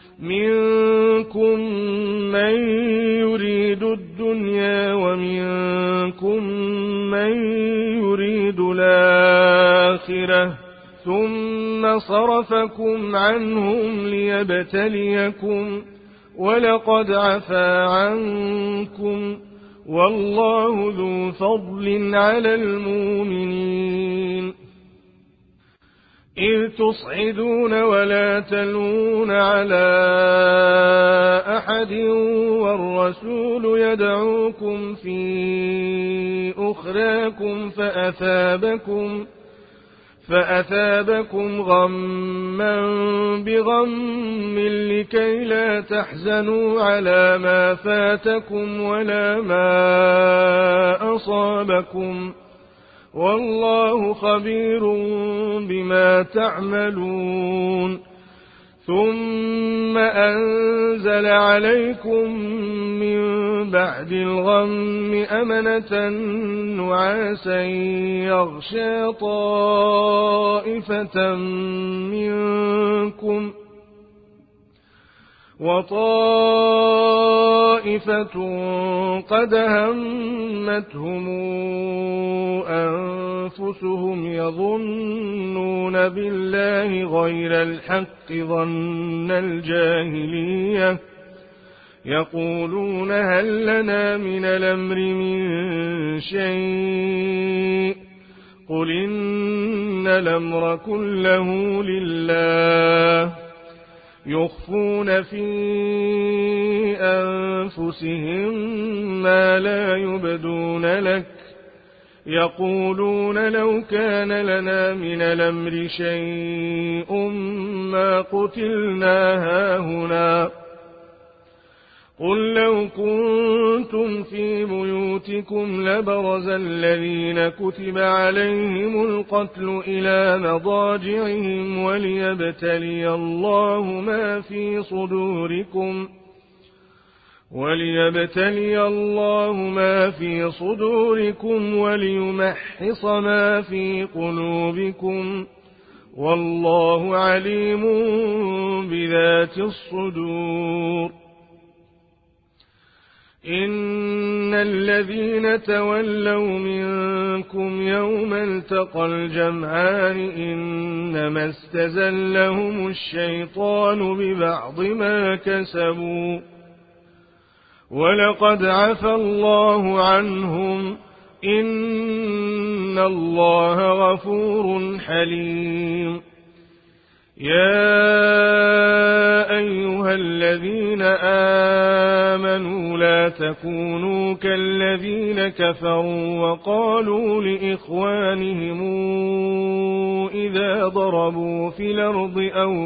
منكم من يريد الدنيا ومنكم من يريد الآخرة ثم صرفكم عنهم ليبتليكم ولقد عفا عنكم والله ذو فضل على المؤمنين إذ تصعدون ولا تلون على أحد والرسول يدعوكم في أخراكم فأثابكم غما بغم لكي لا تحزنوا على ما فاتكم ولا ما أصابكم والله خبير بما تعملون ثم أنزل عليكم من بعد الغم أمنة نعاسا يغشى طائفة منكم وطائفة قد همتهم أنفسهم يظنون بالله غير الحق ظن الجاهلية يقولون هل لنا من الأمر من شيء قل إن الأمر كله لله يخفون في أنفسهم ما لا يبدون لك يقولون لو كان لنا من الأمر شيء ما قتلنا هاهنا قل لو كنتم في بيوتكم لبرز الذين كتب عليهم القتل إلى مضاجعهم وليبتلي الله ما في صدوركم وليمحص ما في قلوبكم والله عليم بذات الصدور إن الذين تولوا منكم يوم التقى الجمعان إنما استزلهم الشيطان ببعض ما كسبوا ولقد عفا الله عنهم إن الله غفور حليم يا أيها الذين آمنوا لا تكونوا كالذين كفروا وقالوا لإخوانهم إذا ضربوا في الأرض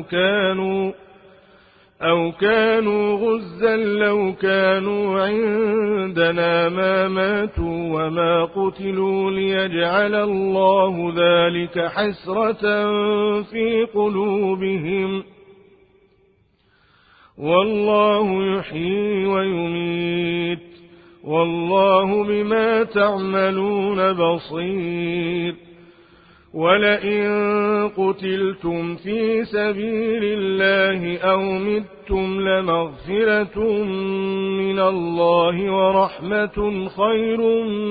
أو كانوا غزا لو كانوا عندنا ما ماتوا وما قتلوا ليجعل الله ذلك حسرة في قلوبهم والله يحيي ويميت والله بما تعملون بصير ولئن قتلتم في سبيل الله أو متم لمغفرة من الله ورحمة خير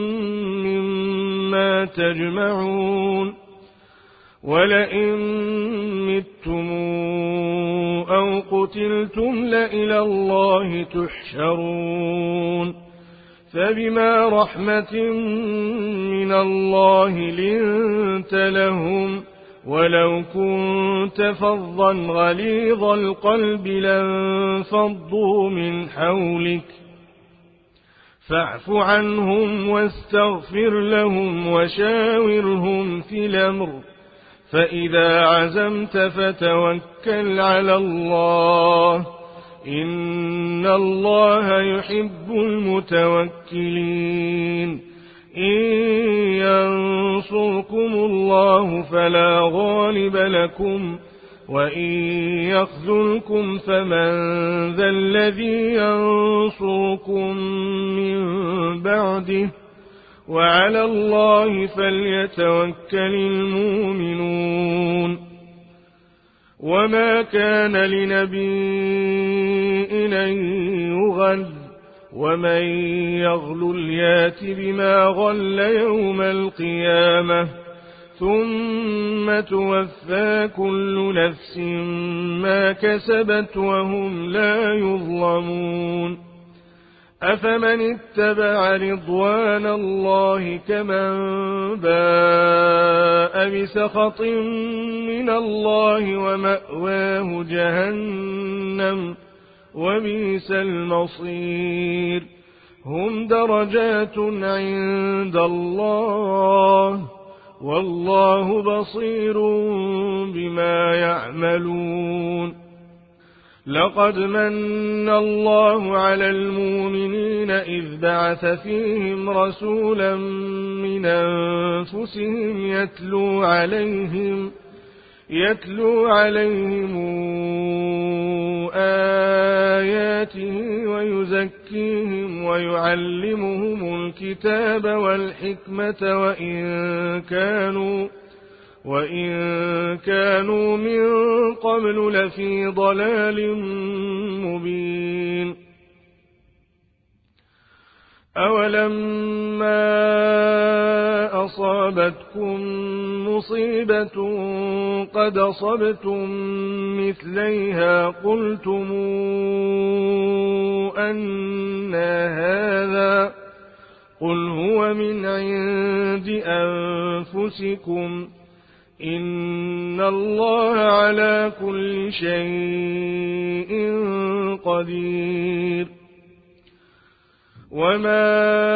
مما تجمعون ولئن متم أو قتلتم لإلى الله تحشرون فبما رحمة من الله لنت لهم ولو كنت فظا غليظ القلب لانفضوا من حولك فاعف عنهم واستغفر لهم وشاورهم في الأمر فإذا عزمت فتوكل على الله إن الله يحب المتوكلين إن ينصركم الله فلا غالب لكم وإن يخذلكم فمن ذا الذي ينصركم من بعده وعلى الله فليتوكل المؤمنون وما كان لنبي أن يغل ومن يغلل يات بما غل يوم القيامة ثم توفى كل نفس ما كسبت وهم لا يظلمون أفمن اتبع رضوان الله كمن باء بسخط من الله ومأواه جهنم وبئس المصير هم درجات عند الله والله بصير بما يعملون لقد من الله على المؤمنين إذ بعث فيهم رسولا من أنفسهم يتلو عليهم آياته ويزكيهم ويعلمهم الكتاب والحكمة وإن كانوا من قبل لفي ضلال مبين أولما أصابتكم مصيبة قد أصبتم مثليها قلتم أنى هذا قل هو من عند أنفسكم إن الله على كل شيء قدير وما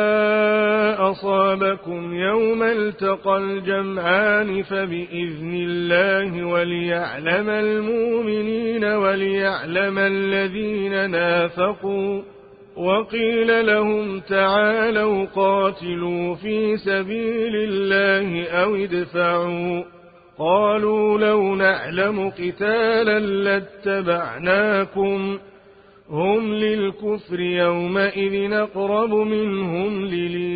أصابكم يوم التقى الجمعان فبإذن الله وليعلم المؤمنين وليعلم الذين نافقوا وقيل لهم تعالوا قاتلوا في سبيل الله أو ادفعوا قالوا لو نعلم قتالا لاتبعناكم هم للكفر يومئذ أقرب منهم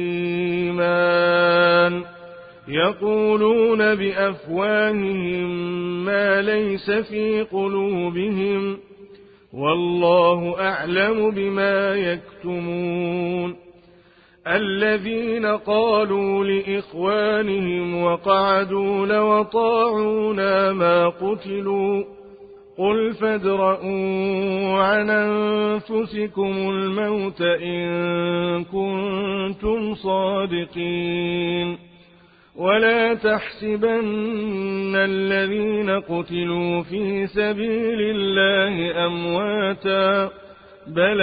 للإيمان يقولون بأفواههم ما ليس في قلوبهم والله أعلم بما يكتمون الذين قالوا لإخوانهم وقعدوا لو أطاعونا ما قتلوا قل فادرءوا عن أنفسكم الموت إن كنتم صادقين ولا تحسبن الذين قتلوا في سبيل الله أمواتا بل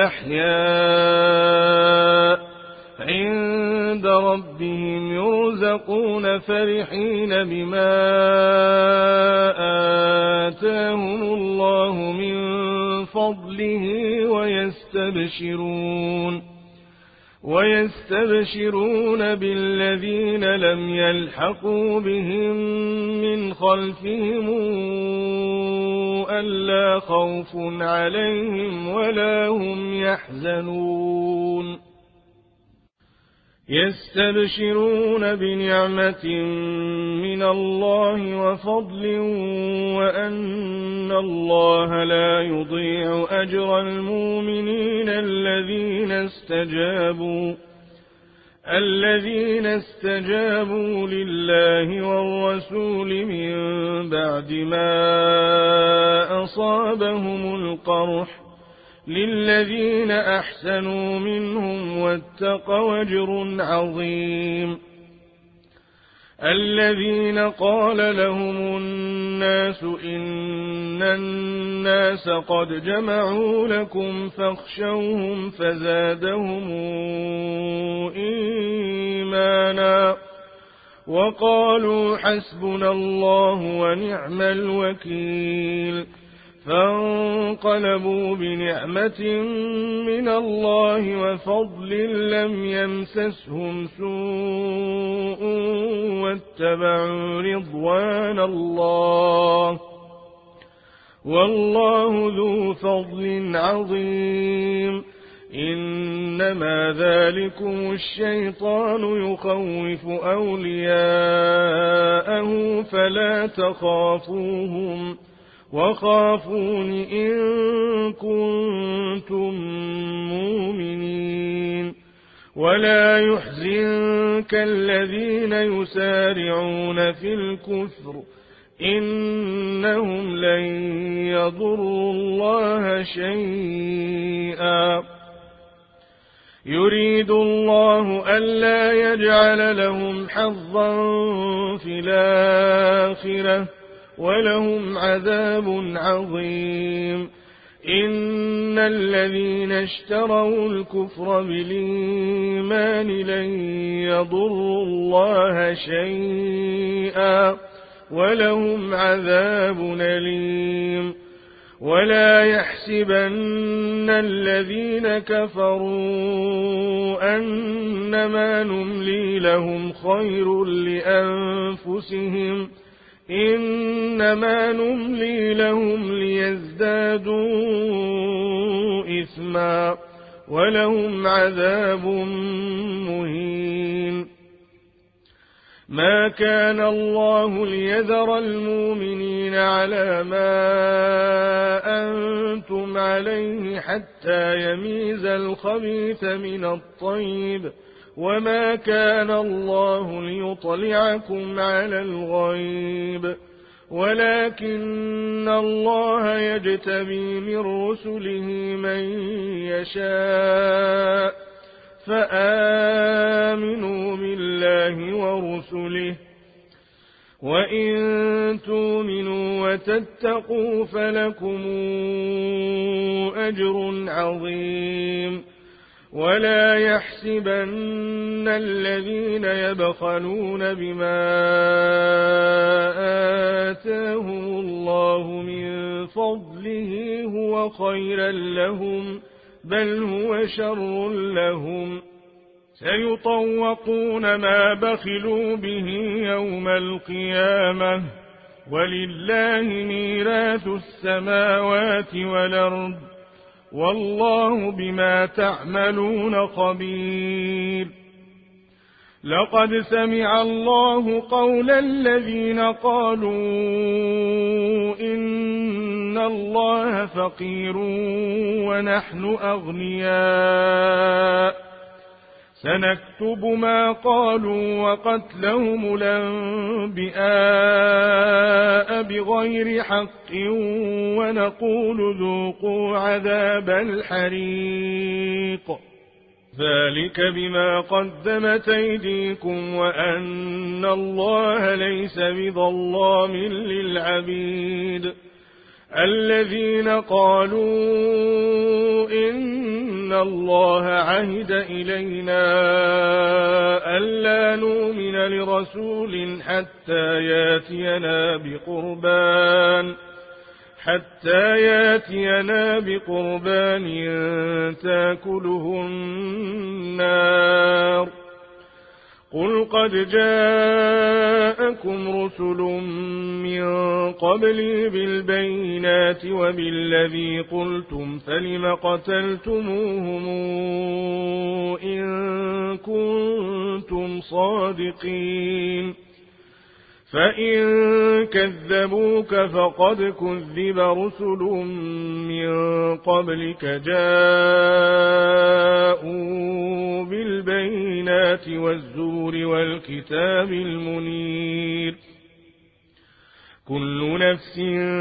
أحياء عند ربهم يرزقون فرحين بما آتاهم الله من فضله ويستبشرون بالذين لم يلحقوا بهم من خلفهم ألا خوف عليهم ولا هم يحزنون يستبشرون بنعمة من الله وفضل وأن الله لا يضيع أجر المؤمنين الذين استجابوا لله والرسول من بعد ما أصابهم القرح للذين أحسنوا منهم واتقوا أجر عظيم الذين قال لهم الناس إن الناس قد جمعوا لكم فاخشوهم فزادهم إيمانا وقالوا حسبنا الله ونعم الوكيل فانقلبوا بنعمة من الله وفضل لم يمسسهم سوء واتبعوا رضوان الله والله ذو فضل عظيم. إنما ذلكم الشيطان يخوف أولياءه فلا تخافوهم وخافون إن كنتم مؤمنين. ولا يحزنك الذين يسارعون في الكفر إنهم لن يضروا الله شيئا يريد الله ألا يجعل لهم حظا في الآخرة ولهم عذاب عظيم. إن الذين اشتروا الكفر بالإيمان لن يضروا الله شيئا ولهم عذاب أليم. ولا يحسبن الذين كفروا أنما نملي لهم خير لأنفسهم إنما نملي لهم ليزدادوا إثما ولهم عذاب مهين. ما كان الله ليذر المؤمنين على ما أنتم عليه حتى يميز الخبيث من الطيب وما كان الله ليطلعكم على الغيب ولكن الله يجتبي من رسله من يشاء فآمنوا بالله ورسله وإن تؤمنوا وتتقوا فلكم أجر عظيم. ولا يحسبن الذين يبخلون بما آتاهم الله من فضله هو خيرا لهم بل هو شر لهم سيطوقون ما بخلوا به يوم القيامة ولله ميراث السماوات والأرض والله بما تعملون خبير. لقد سمع الله قول الذين قالوا إن الله فقير ونحن أغنياء سنكتب ما قالوا وقتلهم الأنبياء بغير حق ونقول ذوقوا عذاب الحريق ذلك بما قدمت أيديكم وأن الله ليس بظلام للعبيد. الذين قالوا إن الله عهد إلينا ألا نؤمن لرسول حتى ياتينا بقربان تاكله النار. قل قد جاءكم رسل من قبلي بالبينات وبالذي قلتم فلم قتلتموهم إن كنتم صادقين. فإن كذبوك فقد كذب رسل من قبلك جاءوا بالبينات والزور والكتاب المنير. كل نفس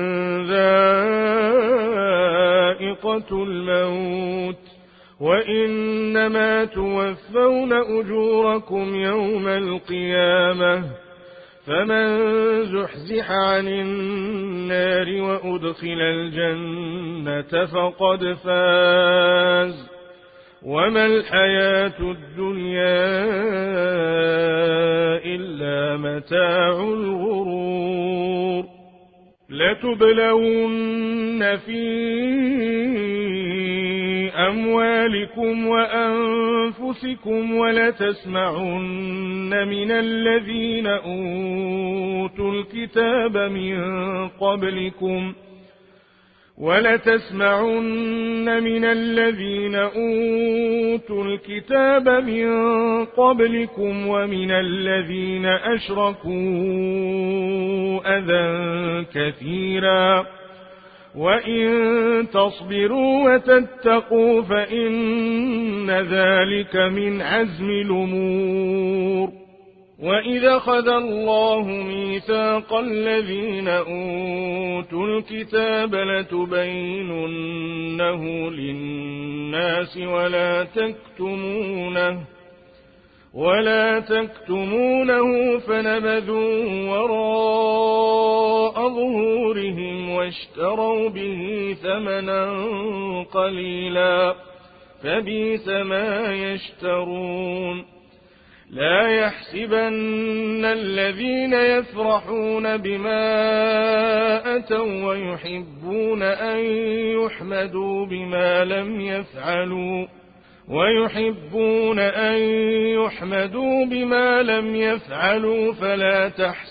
ذائقة الموت وإنما توفون أجوركم يوم القيامة فمن زحزح عن النار وأدخل الجنة فقد فاز وما الحياة الدنيا إلا متاع الغرور. لتبلون في أموالكم وأنفسكم ولتسمعن من الذين أوتوا الكتاب من قبلكم ولتسمعن من الذين أوتوا الكتاب من قبلكم ومن الذين أشركوا أذى كثيرا وإن تصبروا وتتقوا فإن ذلك من عزم الأمور. وإذا أخذ الله ميثاق الذين أوتوا الكتاب لتبيننه للناس ولا تكتمونه فنبذوه وراء ظهورهم واشتروا به ثمنا قليلا فبئس ما يشترون. لا يحسبن الذين يفرحون بما أتوا ويحبون أن يحمدوا بما لم يفعلوا فلا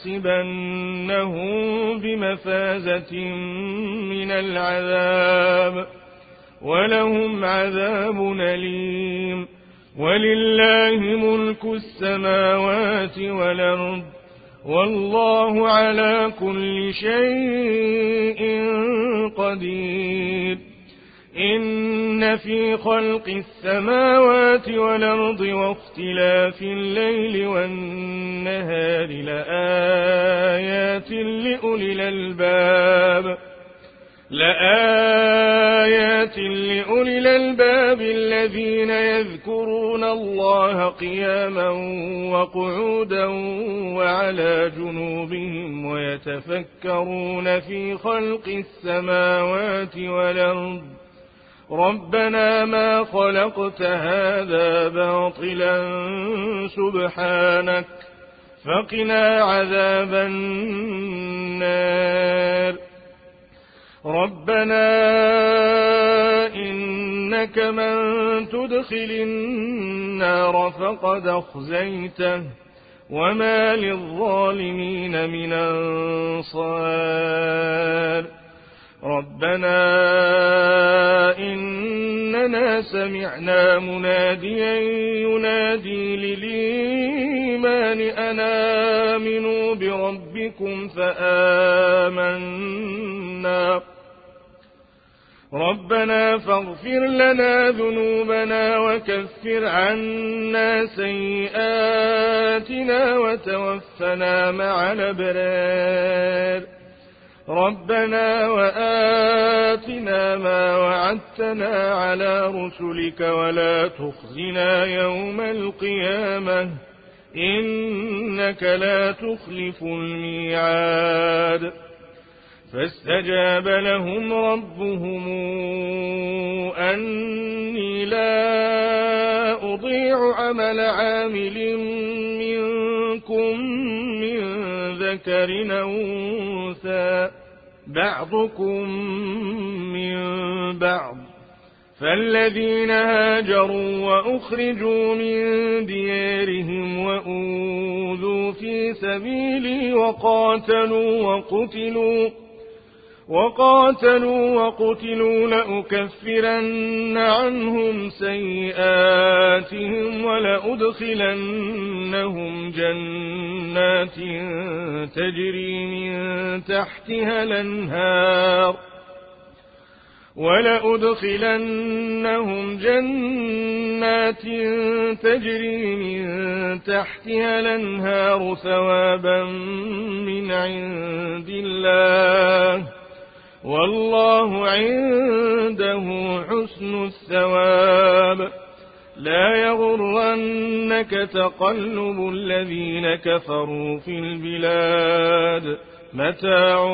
تحسبنهم بمفازة من العذاب ولهم عذاب أليم. ولله ملك السماوات والأرض والله على كل شيء قدير. إن في خلق السماوات والأرض واختلاف الليل والنهار لآيات لأولي الألباب الذين يذكرون الله قياما وقعودا وعلى جنوبهم ويتفكرون في خلق السماوات والأرض ربنا ما خلقت هذا باطلا سبحانك فقنا عذاب النار. ربنا إنك من تدخل النار فقد أخزيته وما للظالمين من أنصار. ربنا إننا سمعنا مناديا ينادي للإيمان أن آمنوا بربكم فآمنا. ربنا فاغفر لنا ذنوبنا وكفر عنا سيئاتنا وتوفنا مع الأبرار. ربنا وآتنا ما وعدتنا على رسلك ولا تخزنا يوم القيامة إنك لا تخلف الميعاد. فاستجاب لهم ربهم أني لا أضيع عمل عامل منكم من ذكر أو أنثى بعضكم من بعض. فالذين هاجروا وأخرجوا من ديارهم وأوذوا في سبيلي وقاتلوا وقتلوا لأكفرن عنهم سيئاتهم ولأدخلنهم جنات تجري من تحتها الأنهار ثوابا من عند الله والله عنده حسن الثواب. لا يغرنك تقلب الذين كفروا في البلاد متاع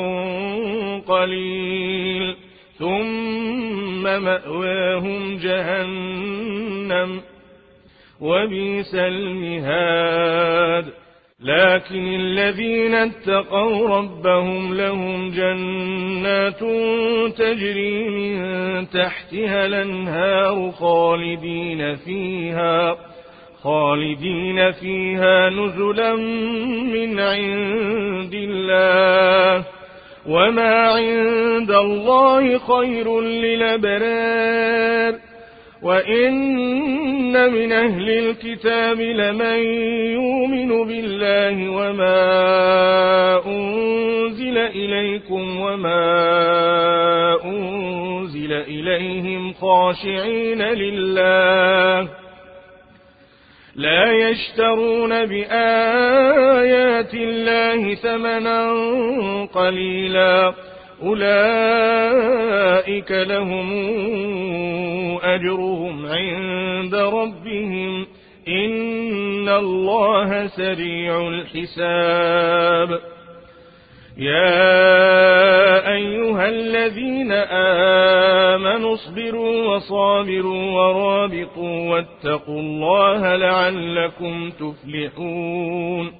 قليل ثم مأواهم جهنم وبئس المهاد. لكن الذين اتقوا ربهم لهم جنات تجري من تحتها الأنهار خالدين فيها نزلا من عند الله وما عند الله خير للأبرار وإن من أهل الكتاب لمن يؤمن بالله وما أنزل إليكم وما أنزل إليهم خاشعين لله لا يشترون بآيات الله ثمنا قليلا أولئك لهم أجرهم عند ربهم إن الله سريع الحساب يا أيها الذين آمنوا اصبروا وصابروا ورابطوا واتقوا الله لعلكم تفلحون